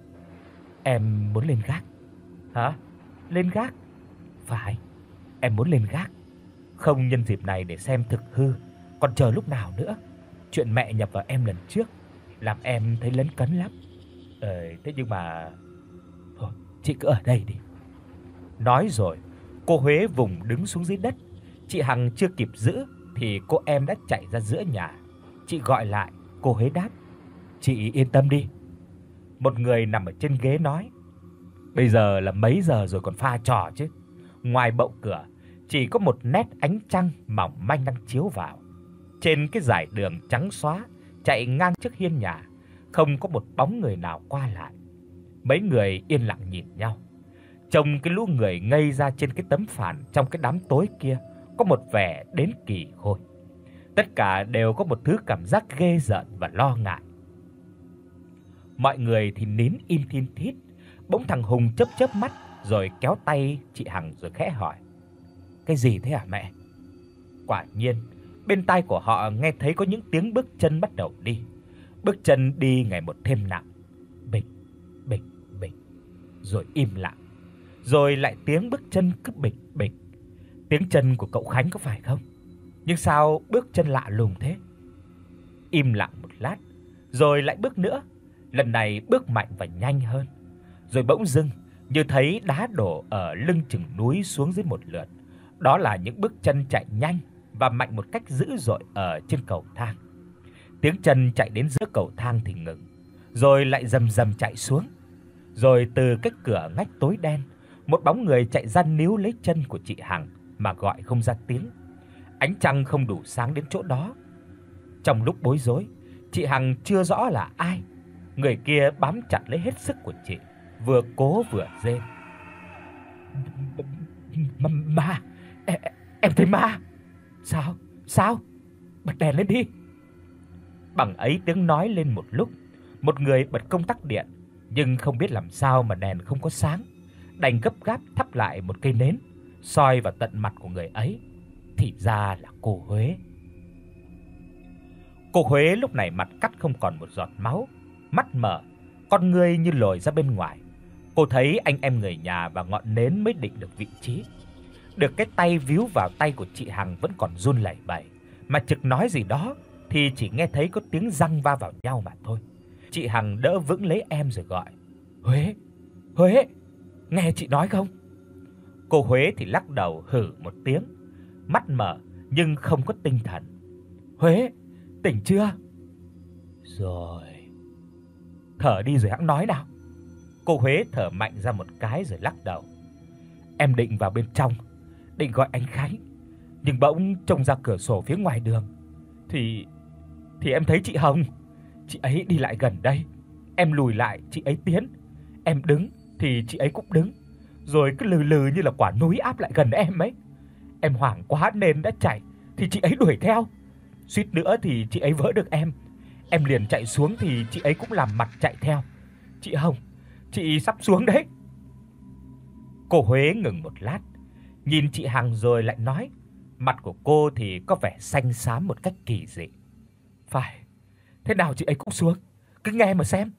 em muốn lên gác." "Hả? Lên gác?" "Phải, em muốn lên gác. Không nhân dịp này để xem thực hư, còn chờ lúc nào nữa. Chuyện mẹ nhập vào em lần trước làm em thấy lấn cấn lắm. Ờ, thế nhưng mà thôi, chị cứ ở đây đi." Nói rồi, cô Huế vùng đứng xuống dưới đất. Chị Hằng chưa kịp giữ thì cô em đã chạy ra giữa nhà. Chị gọi lại, cô Huế đáp: "Chị yên tâm đi." Một người nằm ở trên ghế nói: "Bây giờ là mấy giờ rồi còn pha trò chứ?" Ngoài bậu cửa chỉ có một nét ánh trăng mỏng manh đang chiếu vào. Trên cái dải đường trắng xóa chạy ngang trước hiên nhà, không có một bóng người nào qua lại. Mấy người yên lặng nhìn nhau. Trông cái lũ người ngây ra trên cái tấm phản trong cái đám tối kia có một vẻ đến kỳ khôi. Tất cả đều có một thứ cảm giác ghê rợn và lo ngại. Mọi người thì nín im thin thít. Bỗng thằng Hùng chớp chớp mắt rồi kéo tay chị Hằng rồi khẽ hỏi: "Cái gì thế hả mẹ?" Quả nhiên, bên tai của họ nghe thấy có những tiếng bước chân bắt đầu đi. Bước chân đi ngày một thêm nặng. Bịch, bịch, bịch, rồi im lặng. Rồi lại tiếng bước chân cứ bịch bịch. Tiếng chân của cậu Khánh có phải không? Nhưng sao bước chân lạ lùng thế? Im lặng một lát, rồi lại bước nữa. Lần này bước mạnh và nhanh hơn. Rồi bỗng dưng như thấy đá đổ ở lưng chừng núi xuống dưới một lượt. Đó là những bước chân chạy nhanh và mạnh một cách dữ dội ở trên cầu thang. Tiếng chân chạy đến giữa cầu thang thì ngừng, rồi lại rầm rầm chạy xuống. Rồi từ cái cửa ngách tối đen, một bóng người chạy ra níu lấy chân của chị Hằng mà gọi không ra tiếng. Ánh trăng không đủ sáng đến chỗ đó. Trong lúc bối rối, chị Hằng chưa rõ là ai. Người kia bám chặt lấy hết sức của chị, vừa cố vừa rên: "Ma, ma em, em thấy ma." "Sao? Sao? Bật đèn lên đi." Bằng ấy tiếng nói lên một lúc, một người bật công tắc điện, nhưng không biết làm sao mà đèn không có sáng, đành gấp gáp thắp lại một cây nến, soi vào tận mặt của người ấy. Thì ra là cô Huế. Cô Huế lúc này mặt cắt không còn một giọt máu, mắt mở, con ngươi như lồi ra bên ngoài. Cô thấy anh em người nhà và ngọn nến mới định được vị trí. Được cái tay víu vào tay của chị Hằng vẫn còn run lẩy bẩy, mà trực nói gì đó thì chỉ nghe thấy có tiếng răng va vào nhau mà thôi. Chị Hằng đỡ vững lấy em rồi gọi: "Huế, Huế, nghe chị nói không?" Cô Huế thì lắc đầu hừ một tiếng, mắt mở nhưng không có tinh thần. "Huế, tỉnh chưa?" "Rồi." "Thở đi rồi hẵng nói nào." Cô Huế thở mạnh ra một cái rồi lắc đầu. "Em định vào bên trong, định gọi anh Khánh, nhưng bỗng trông ra cửa sổ phía ngoài đường thì thì em thấy chị Hồng. Chị ấy đi lại gần đây. Em lùi lại chị ấy tiến, em đứng thì chị ấy cũng đứng, rồi cứ lừ lừ như là quả núi áp lại gần em ấy. Em hoảng quá nên đã chạy thì chị ấy đuổi theo. Suýt nữa thì chị ấy vỡ được em. Em liền chạy xuống thì chị ấy cũng làm mặt chạy theo. Chị Hồng, chị sắp xuống đấy." Cô Huế ngừng một lát, nhìn chị Hằng rồi lại nói. Mặt của cô thì có vẻ xanh xám một cách kỳ dị. "Phải, thế nào chị ấy cũng xuống, cứ nghe mà xem."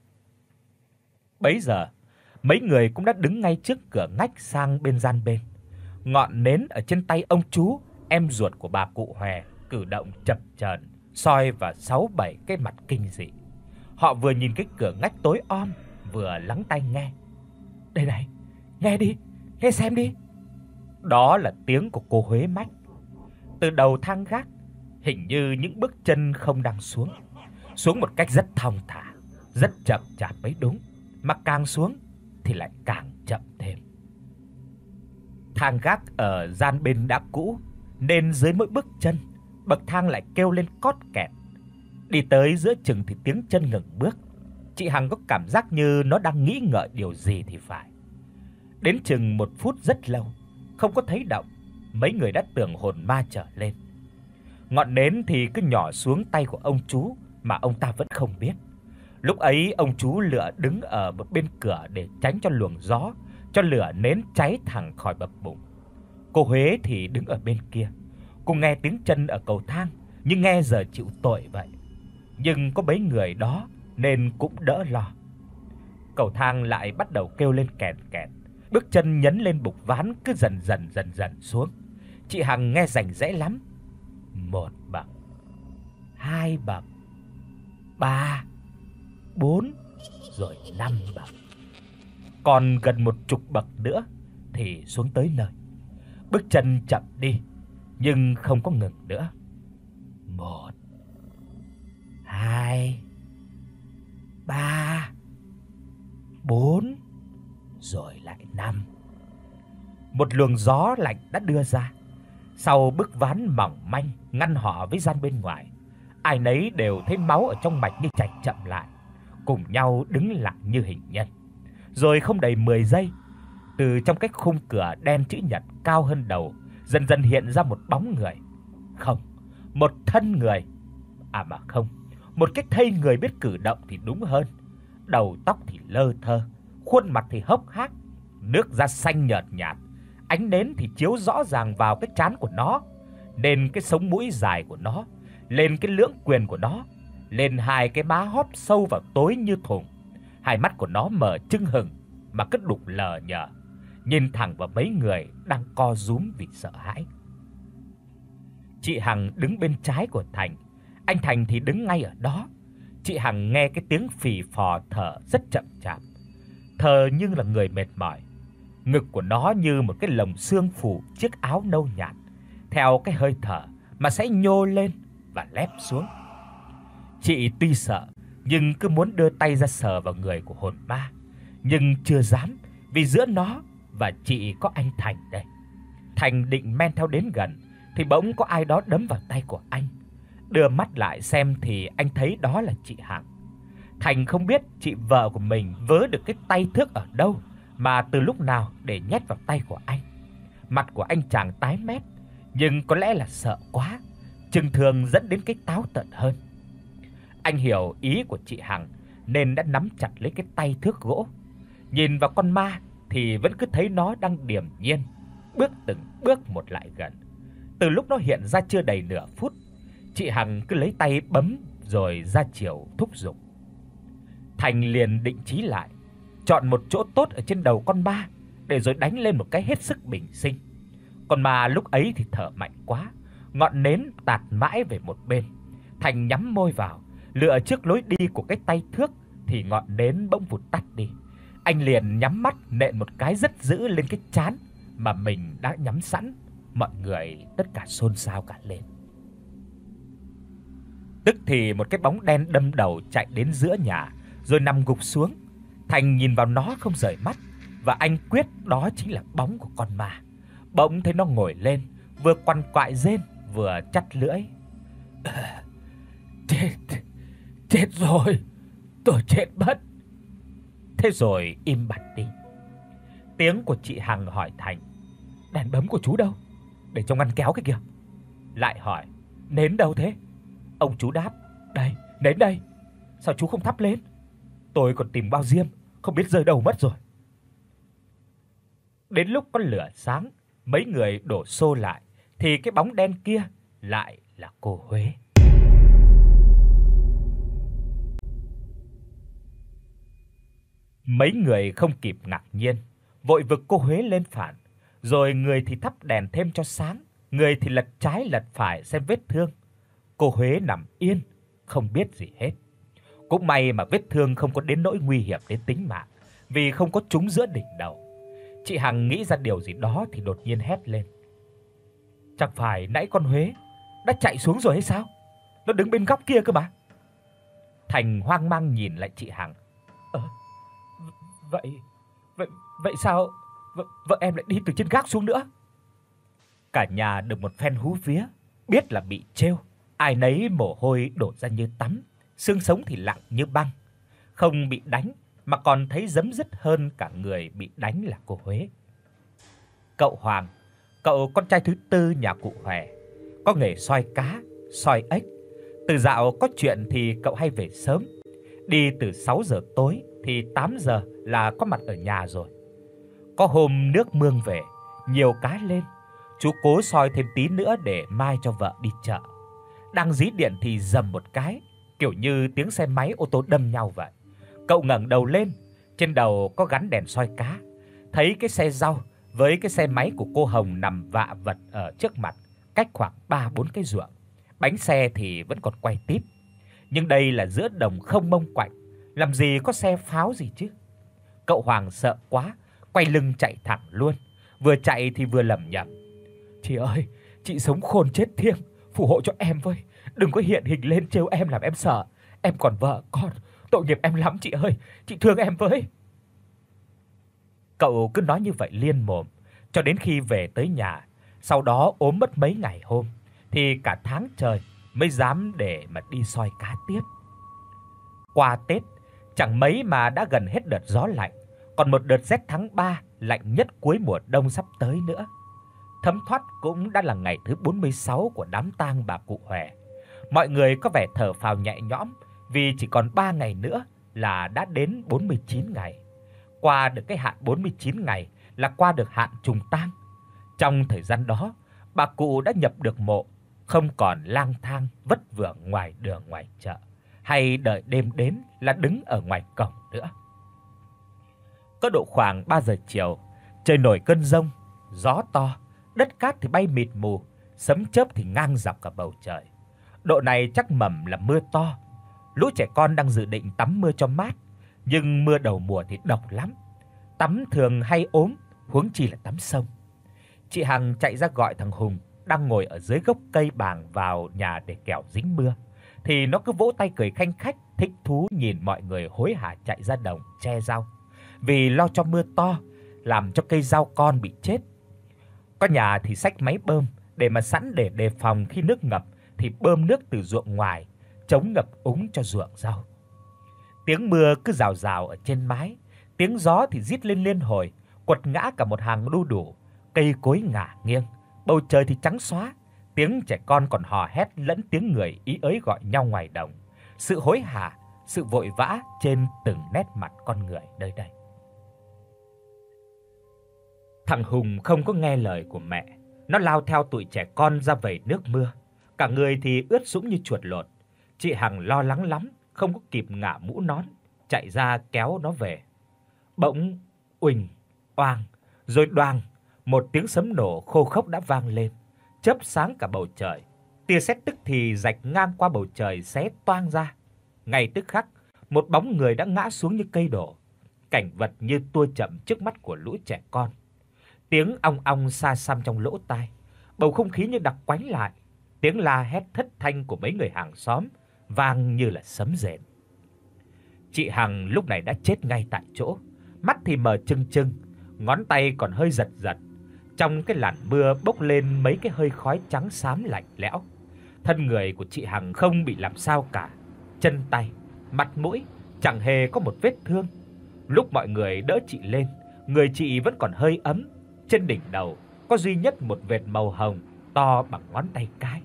Bấy giờ, mấy người cũng đã đứng ngay trước cửa ngách sang bên gian bên. Ngọn nến ở trên tay ông chú, em ruột của bà cụ Hòe, cử động chập chờn, soi vào sáu bảy cái mặt kinh dị. Họ vừa nhìn cái cửa ngách tối om, vừa lắng tai nghe. "Đây này, nghe đi, nghe xem đi." Đó là tiếng của cô Huế mách. Từ đầu thang gác, hình như những bước chân không đang xuống, xuống một cách rất thong thả, rất chậm chạp mới đúng, mà càng xuống thì lại càng chậm thêm. Thang gác ở gian bên đã cũ, nên dưới mỗi bước chân, bậc thang lại kêu lên cót kẹt. Đi tới giữa chừng thì tiếng chân ngừng bước. Chị Hằng có cảm giác như nó đang nghĩ ngợi điều gì thì phải. Đến chừng một phút rất lâu, không có thấy động, mấy người đã tưởng hồn ma trở lên. Ngọn nến thì cứ nhỏ xuống tay của ông chú mà ông ta vẫn không biết. Lúc ấy ông chú lựa đứng ở một bên cửa để tránh cho luồng gió, cho lửa nến cháy thẳng khỏi bập bụng. Cô Huế thì đứng ở bên kia, cô nghe tiếng chân ở cầu thang, nhưng nghe giờ chịu tội vậy. Nhưng có mấy người đó nên cũng đỡ lo. Cầu thang lại bắt đầu kêu lên kèn kẹt, bước chân nhấn lên bục ván cứ dần dần dần dần xuống. Chị Hằng nghe rành rẽ lắm. Một bậc, hai bậc, ba, bốn, rồi năm bậc. Còn gần một chục bậc nữa thì xuống tới nơi. Bước chân chậm đi, nhưng không có ngừng nữa. Một, hai, ba, bốn, rồi lại năm. Một luồng gió lạnh đã đưa ra. Sau bức ván mỏng manh ngăn họ với gian bên ngoài, ai nấy đều thấy máu ở trong mạch như chảy chậm lại, cùng nhau đứng lặng như hình nhân. Rồi không đầy mười giây, từ trong cái khung cửa đen chữ nhật cao hơn đầu, dần dần hiện ra một bóng người. Không, một thân người. À mà không, một cái thây người biết cử động thì đúng hơn. đầu tóc thì lơ thơ, khuôn mặt thì hốc hác, nước da xanh nhợt nhạt, ánh nến thì chiếu rõ ràng vào cái trán của nó, lên cái sống mũi dài của nó, lên cái lưỡng quyền của nó, lên hai cái má hóp sâu vào tối như thùng. Hai mắt của nó mở trừng hừng mà cứ đục lờ nhờ, nhìn thẳng vào mấy người đang co rúm vì sợ hãi. Chị Hằng đứng bên trái của Thành, anh Thành thì đứng ngay ở đó. Chị Hằng nghe cái tiếng phì phò thở rất chậm chạp, thở như là người mệt mỏi. Ngực của nó như một cái lồng xương phủ chiếc áo nâu nhạt, theo cái hơi thở mà sẽ nhô lên và lép xuống. Chị tuy sợ nhưng cứ muốn đưa tay ra sờ vào người của hồn ma, nhưng chưa dám vì giữa nó và chị có anh Thành đây. Thành định men theo đến gần thì bỗng có ai đó đấm vào tay của anh. Đưa mắt lại xem thì anh thấy đó là chị Hằng. Thành không biết chị vợ của mình vớ được cái tay thước ở đâu mà từ lúc nào để nhét vào tay của anh. Mặt của anh chàng tái mét, nhưng có lẽ là sợ quá, chừng thường dẫn đến cái táo tợn hơn. Anh hiểu ý của chị Hằng nên đã nắm chặt lấy cái tay thước gỗ. Nhìn vào con ma thì vẫn cứ thấy nó đang điềm nhiên, bước từng bước một lại gần. Từ lúc nó hiện ra chưa đầy nửa phút, chị Hằng cứ lấy tay bấm rồi ra chiều thúc giục. Thành liền định chí lại, chọn một chỗ tốt ở trên đầu con ma để rồi đánh lên một cái hết sức bình sinh. Con ma lúc ấy thì thở mạnh quá, ngọn nến tạt mãi về một bên. Thành nhắm môi vào, lựa trước lối đi của cái tay thước thì ngọn nến bỗng vụt tắt đi. Anh liền nhắm mắt nện một cái rất dữ lên cái trán mà mình đã nhắm sẵn. Mọi người tất cả xôn xao cả lên. Tức thì một cái bóng đen đâm đầu chạy đến giữa nhà rồi nằm gục xuống. Thành nhìn vào nó không rời mắt và anh quyết đó chính là bóng của con ma. Bỗng thấy nó ngồi lên, vừa quằn quại rên vừa chắt lưỡi. Chết, chết rồi, tôi chết mất. Thế rồi im bặt đi. Tiếng của chị Hằng hỏi Thành: "Đèn bấm của chú đâu? Để trong ngăn kéo cái kìa." Lại hỏi: "Nến đâu thế?" Ông chú đáp: "Đây, nến đây. Sao chú không thắp lên? Tôi còn tìm bao diêm không biết rơi đâu mất rồi." Đến lúc có lửa sáng, mấy người đổ xô lại thì cái bóng đen kia lại là cô Huế. Mấy người không kịp ngạc nhiên, vội vực cô Huế lên phản, rồi người thì thắp đèn thêm cho sáng, người thì lật trái lật phải xem vết thương. Cô Huế nằm yên, không biết gì hết. Cũng may mà vết thương không có đến nỗi nguy hiểm đến tính mạng, vì không có trúng giữa đỉnh đầu. Chị Hằng nghĩ ra điều gì đó thì đột nhiên hét lên: "Chẳng phải nãy con Huế đã chạy xuống rồi hay sao? Nó đứng bên góc kia cơ mà." Thành hoang mang nhìn lại chị Hằng. "Ờ, vậy vậy vậy sao vợ, vợ em lại đi từ trên gác xuống nữa?" Cả nhà được một phen hú vía, biết là bị trêu, ai nấy mồ hôi đổ ra như tắm, xương sống thì lặng như băng. Không bị đánh mà còn thấy rấm rứt hơn cả người bị đánh là cô Huế. Cậu Hoàng, cậu con trai thứ tư nhà cụ Hòe, có nghề soi cá, soi ếch. Từ dạo có chuyện thì cậu hay về sớm, đi từ sáu giờ tối thì tám giờ là có mặt ở nhà rồi. Có hôm nước mương về, nhiều cá lên, chú cố soi thêm tí nữa để mai cho vợ đi chợ. Đang dí điện thì rầm một cái, kiểu như tiếng xe máy ô tô đâm nhau vậy. Cậu ngẩng đầu lên, trên đầu có gắn đèn soi cá, thấy cái xe rau với cái xe máy của cô Hồng nằm vạ vật ở trước mặt, cách khoảng ba bốn cái ruộng. Bánh xe thì vẫn còn quay tít. Nhưng đây là giữa đồng không mông quạnh, làm gì có xe pháo gì chứ. Cậu Hoàng sợ quá, quay lưng chạy thẳng luôn, vừa chạy thì vừa lẩm nhẩm: "Chị ơi, chị sống khôn chết thiêng, phù hộ cho em với, đừng có hiện hình lên trêu em làm em sợ. Em còn vợ con, tội nghiệp em lắm chị ơi, chị thương em với." Cậu cứ nói như vậy liên mồm cho đến khi về tới nhà, sau đó ốm mất mấy ngày hôm thì cả tháng trời mới dám để mà đi soi cá tiếp. Qua Tết chẳng mấy mà đã gần hết đợt gió lạnh, còn một đợt rét tháng ba lạnh nhất cuối mùa đông sắp tới nữa. Thấm thoát cũng đã là ngày thứ bốn mươi sáu của đám tang bà cụ Hòe. Mọi người có vẻ thở phào nhẹ nhõm vì chỉ còn ba ngày nữa là đã đến bốn mươi chín ngày. Qua được cái hạn bốn mươi chín ngày là qua được hạn trùng tang. Trong thời gian đó, bà cụ đã nhập được mộ, không còn lang thang vất vưởng ngoài đường ngoài chợ, hay đợi đêm đến là đứng ở ngoài cổng nữa. Có độ khoảng ba giờ chiều, trời nổi cơn giông, gió to, đất cát thì bay mịt mù, sấm chớp thì ngang dọc cả bầu trời. Độ này chắc mầm là mưa to. Lũ trẻ con đang dự định tắm mưa cho mát, nhưng mưa đầu mùa thì độc lắm. Tắm thường hay ốm, huống chi là tắm sông. Chị Hằng chạy ra gọi thằng Hùng đang ngồi ở dưới gốc cây bàng vào nhà để kẻo dính mưa, thì nó cứ vỗ tay cười khanh khách, thích thú nhìn mọi người hối hả chạy ra đồng che rau, vì lo cho mưa to làm cho cây rau con bị chết. Có nhà thì xách máy bơm để mà sẵn để đề phòng khi nước ngập thì bơm nước từ ruộng ngoài chống ngập úng cho ruộng rau. Tiếng mưa cứ rào rào ở trên mái, tiếng gió thì rít lên liên hồi, quật ngã cả một hàng đu đủ, cây cối ngả nghiêng, bầu trời thì trắng xóa, tiếng trẻ con còn hò hét lẫn tiếng người ý ới gọi nhau ngoài đồng. Sự hối hả, sự vội vã trên từng nét mặt con người nơi đây. Thằng Hùng không có nghe lời của mẹ, nó lao theo tụi trẻ con ra vẩy nước mưa, cả người thì ướt sũng như chuột lột. Chị Hằng lo lắng lắm, không có kịp ngả mũ nón, chạy ra kéo nó về. Bỗng uỳnh oang, rồi đoàng, một tiếng sấm nổ khô khốc đã vang lên, chớp sáng cả bầu trời. Tia sét tức thì rạch ngang qua bầu trời xé toang ra. Ngay tức khắc, một bóng người đã ngã xuống như cây đổ. Cảnh vật như tua chậm trước mắt của lũ trẻ con. Tiếng ong ong xa xăm trong lỗ tai, bầu không khí như đặc quánh lại. Tiếng la hét thất thanh của mấy người hàng xóm vang như là sấm rền. Chị Hằng lúc này đã chết ngay tại chỗ, mắt thì mờ trừng trừng, ngón tay còn hơi giật giật. Trong cái làn mưa bốc lên mấy cái hơi khói trắng xám lạnh lẽo. Thân người của chị Hằng không bị làm sao cả, chân tay, mặt mũi chẳng hề có một vết thương. Lúc mọi người đỡ chị lên, người chị vẫn còn hơi ấm, trên đỉnh đầu có duy nhất một vệt màu hồng to bằng ngón tay cái.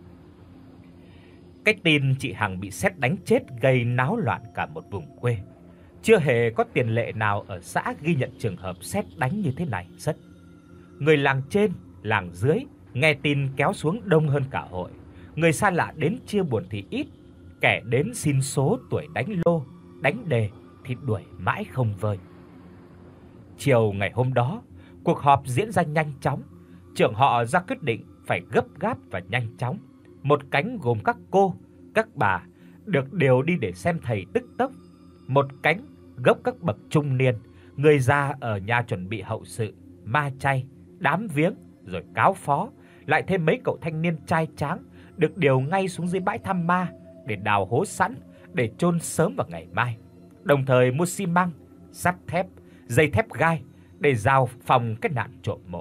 Cái tin chị Hằng bị sét đánh chết gây náo loạn cả một vùng quê. Chưa hề có tiền lệ nào ở xã ghi nhận trường hợp sét đánh như thế này rất. Người làng trên, làng dưới nghe tin kéo xuống đông hơn cả hội. Người xa lạ đến chia buồn thì ít, kẻ đến xin số tuổi đánh lô, đánh đề thì đuổi mãi không vơi. Chiều ngày hôm đó, cuộc họp diễn ra nhanh chóng. Trưởng họ ra quyết định phải gấp gáp và nhanh chóng. Một cánh gồm các cô, các bà được điều đi để xem thầy tức tốc. Một cánh gốc các bậc trung niên, người già ở nhà chuẩn bị hậu sự, ma chay, đám viếng rồi cáo phó, lại thêm mấy cậu thanh niên trai tráng được điều ngay xuống dưới bãi thăm ma để đào hố sẵn để chôn sớm vào ngày mai. Đồng thời mua xi măng, sắt thép, dây thép gai để rào phòng cái nạn trộm mộ.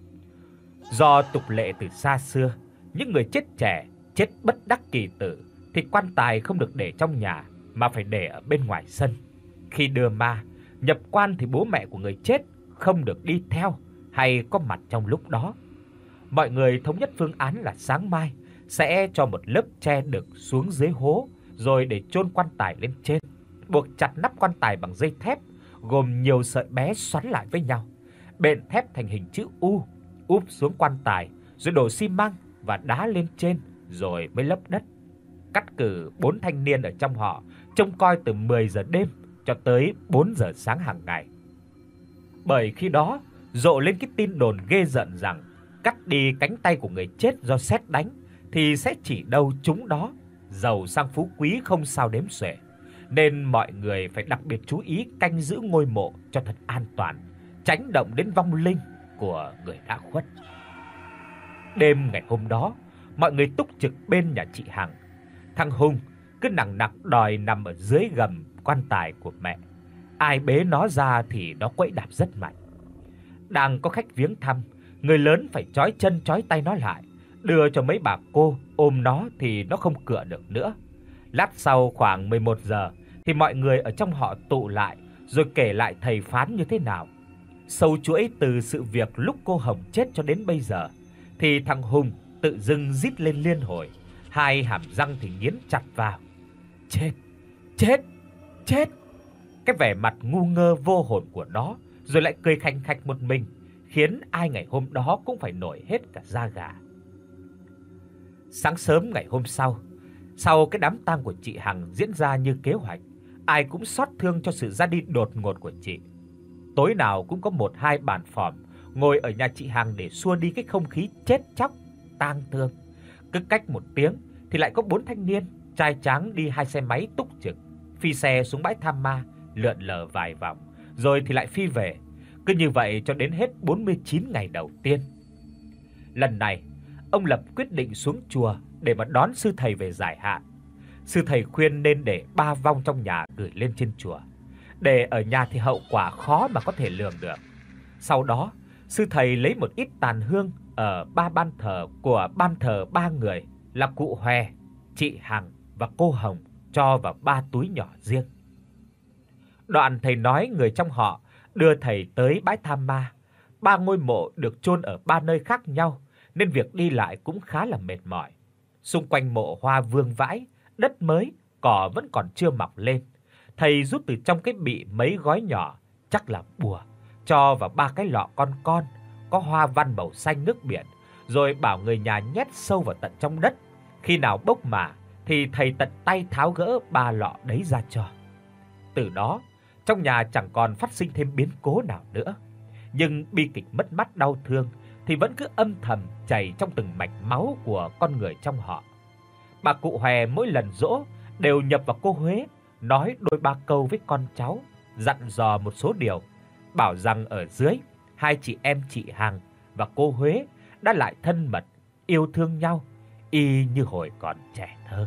Do tục lệ từ xa xưa, những người chết trẻ, chết bất đắc kỳ tử thì quan tài không được để trong nhà mà phải để ở bên ngoài sân. Khi đưa ma nhập quan thì bố mẹ của người chết không được đi theo hay có mặt trong lúc đó. Mọi người thống nhất phương án là sáng mai sẽ cho một lớp tre đực xuống dưới hố rồi để chôn quan tài lên trên, buộc chặt nắp quan tài bằng dây thép gồm nhiều sợi bé xoắn lại với nhau, bện thép thành hình chữ U, úp xuống quan tài rồi đổ xi măng và đá lên trên rồi mới lấp đất. Cắt cử bốn thanh niên ở trong họ trông coi từ mười giờ đêm cho tới bốn giờ sáng hàng ngày. Bởi khi đó rộ lên cái tin đồn ghê rợn rằng cắt đi cánh tay của người chết do sét đánh thì sẽ chỉ đâu trúng đó, giàu sang phú quý không sao đếm xuể. Nên mọi người phải đặc biệt chú ý canh giữ ngôi mộ cho thật an toàn, tránh động đến vong linh của người đã khuất. Đêm ngày hôm đó, mọi người túc trực bên nhà chị Hằng. Thằng Hùng cứ nằng nặc đòi nằm ở dưới gầm quan tài của mẹ. Ai bế nó ra thì nó quẫy đạp rất mạnh. Đang có khách viếng thăm, người lớn phải trói chân trói tay nó lại, đưa cho mấy bà cô ôm nó thì nó không cựa được nữa. Lát sau khoảng mười một giờ thì mọi người ở trong họ tụ lại rồi kể lại thầy phán như thế nào. Sâu chuỗi từ sự việc lúc cô Hồng chết cho đến bây giờ thì thằng Hùng tự dưng rít lên liên hồi, hai hàm răng thì nghiến chặt vào. Chết, chết, chết. Cái vẻ mặt ngu ngơ vô hồn của nó rồi lại cười khanh khách một mình, khiến ai ngày hôm đó cũng phải nổi hết cả da gà. Sáng sớm ngày hôm sau, sau cái đám tang của chị Hằng diễn ra như kế hoạch, ai cũng xót thương cho sự ra đi đột ngột của chị. Tối nào cũng có một hai bàn phỏm ngồi ở nhà chị Hằng để xua đi cái không khí chết chóc, tang thương. Cứ cách một tiếng thì lại có bốn thanh niên trai tráng đi hai xe máy túc trực, phi xe xuống bãi Tham Ma lượn lờ vài vòng, rồi thì lại phi về. Cứ như vậy cho đến hết bốn mươi chín ngày đầu tiên. Lần này, ông Lập quyết định xuống chùa để mà đón sư thầy về giải hạn. Sư thầy khuyên nên để ba vong trong nhà gửi lên trên chùa. Để ở nhà thì hậu quả khó mà có thể lường được. Sau đó, sư thầy lấy một ít tàn hương ở ba ban thờ của ban thờ ba người là cụ Hòe, chị Hằng và cô Hồng cho vào ba túi nhỏ riêng. Đoạn thầy nói người trong họ đưa thầy tới bãi Tham Ma. Ba ngôi mộ được chôn ở ba nơi khác nhau nên việc đi lại cũng khá là mệt mỏi. Xung quanh mộ hoa vương vãi, đất mới, cỏ vẫn còn chưa mọc lên. Thầy rút từ trong cái bị mấy gói nhỏ, chắc là bùa, cho vào ba cái lọ con con có hoa văn màu xanh nước biển, rồi bảo người nhà nhét sâu vào tận trong đất. Khi nào bốc mả thì thầy tận tay tháo gỡ ba lọ đấy ra cho. Từ đó, trong nhà chẳng còn phát sinh thêm biến cố nào nữa. Nhưng bi kịch mất mát đau thương thì vẫn cứ âm thầm chảy trong từng mạch máu của con người trong họ. Bà cụ Hòe mỗi lần giỗ đều nhập vào cô Huế, nói đôi ba câu với con cháu, dặn dò một số điều, bảo rằng ở dưới, hai chị em chị Hằng và cô Huế đã lại thân mật, yêu thương nhau y như hồi còn trẻ thơ.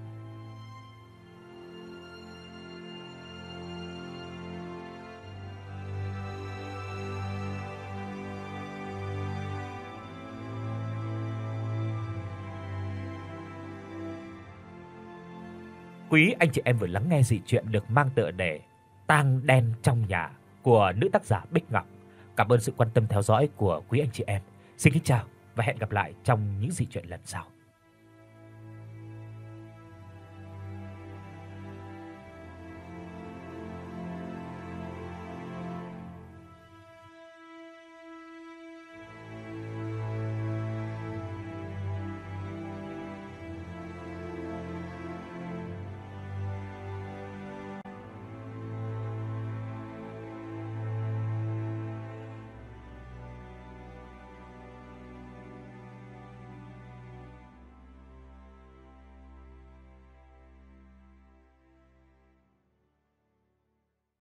Quý anh chị em vừa lắng nghe dị truyện được mang tựa đề Tang đen trong nhà của nữ tác giả Bích Ngọc. Cảm ơn sự quan tâm theo dõi của quý anh chị em. Xin kính chào và hẹn gặp lại trong những dị truyện lần sau.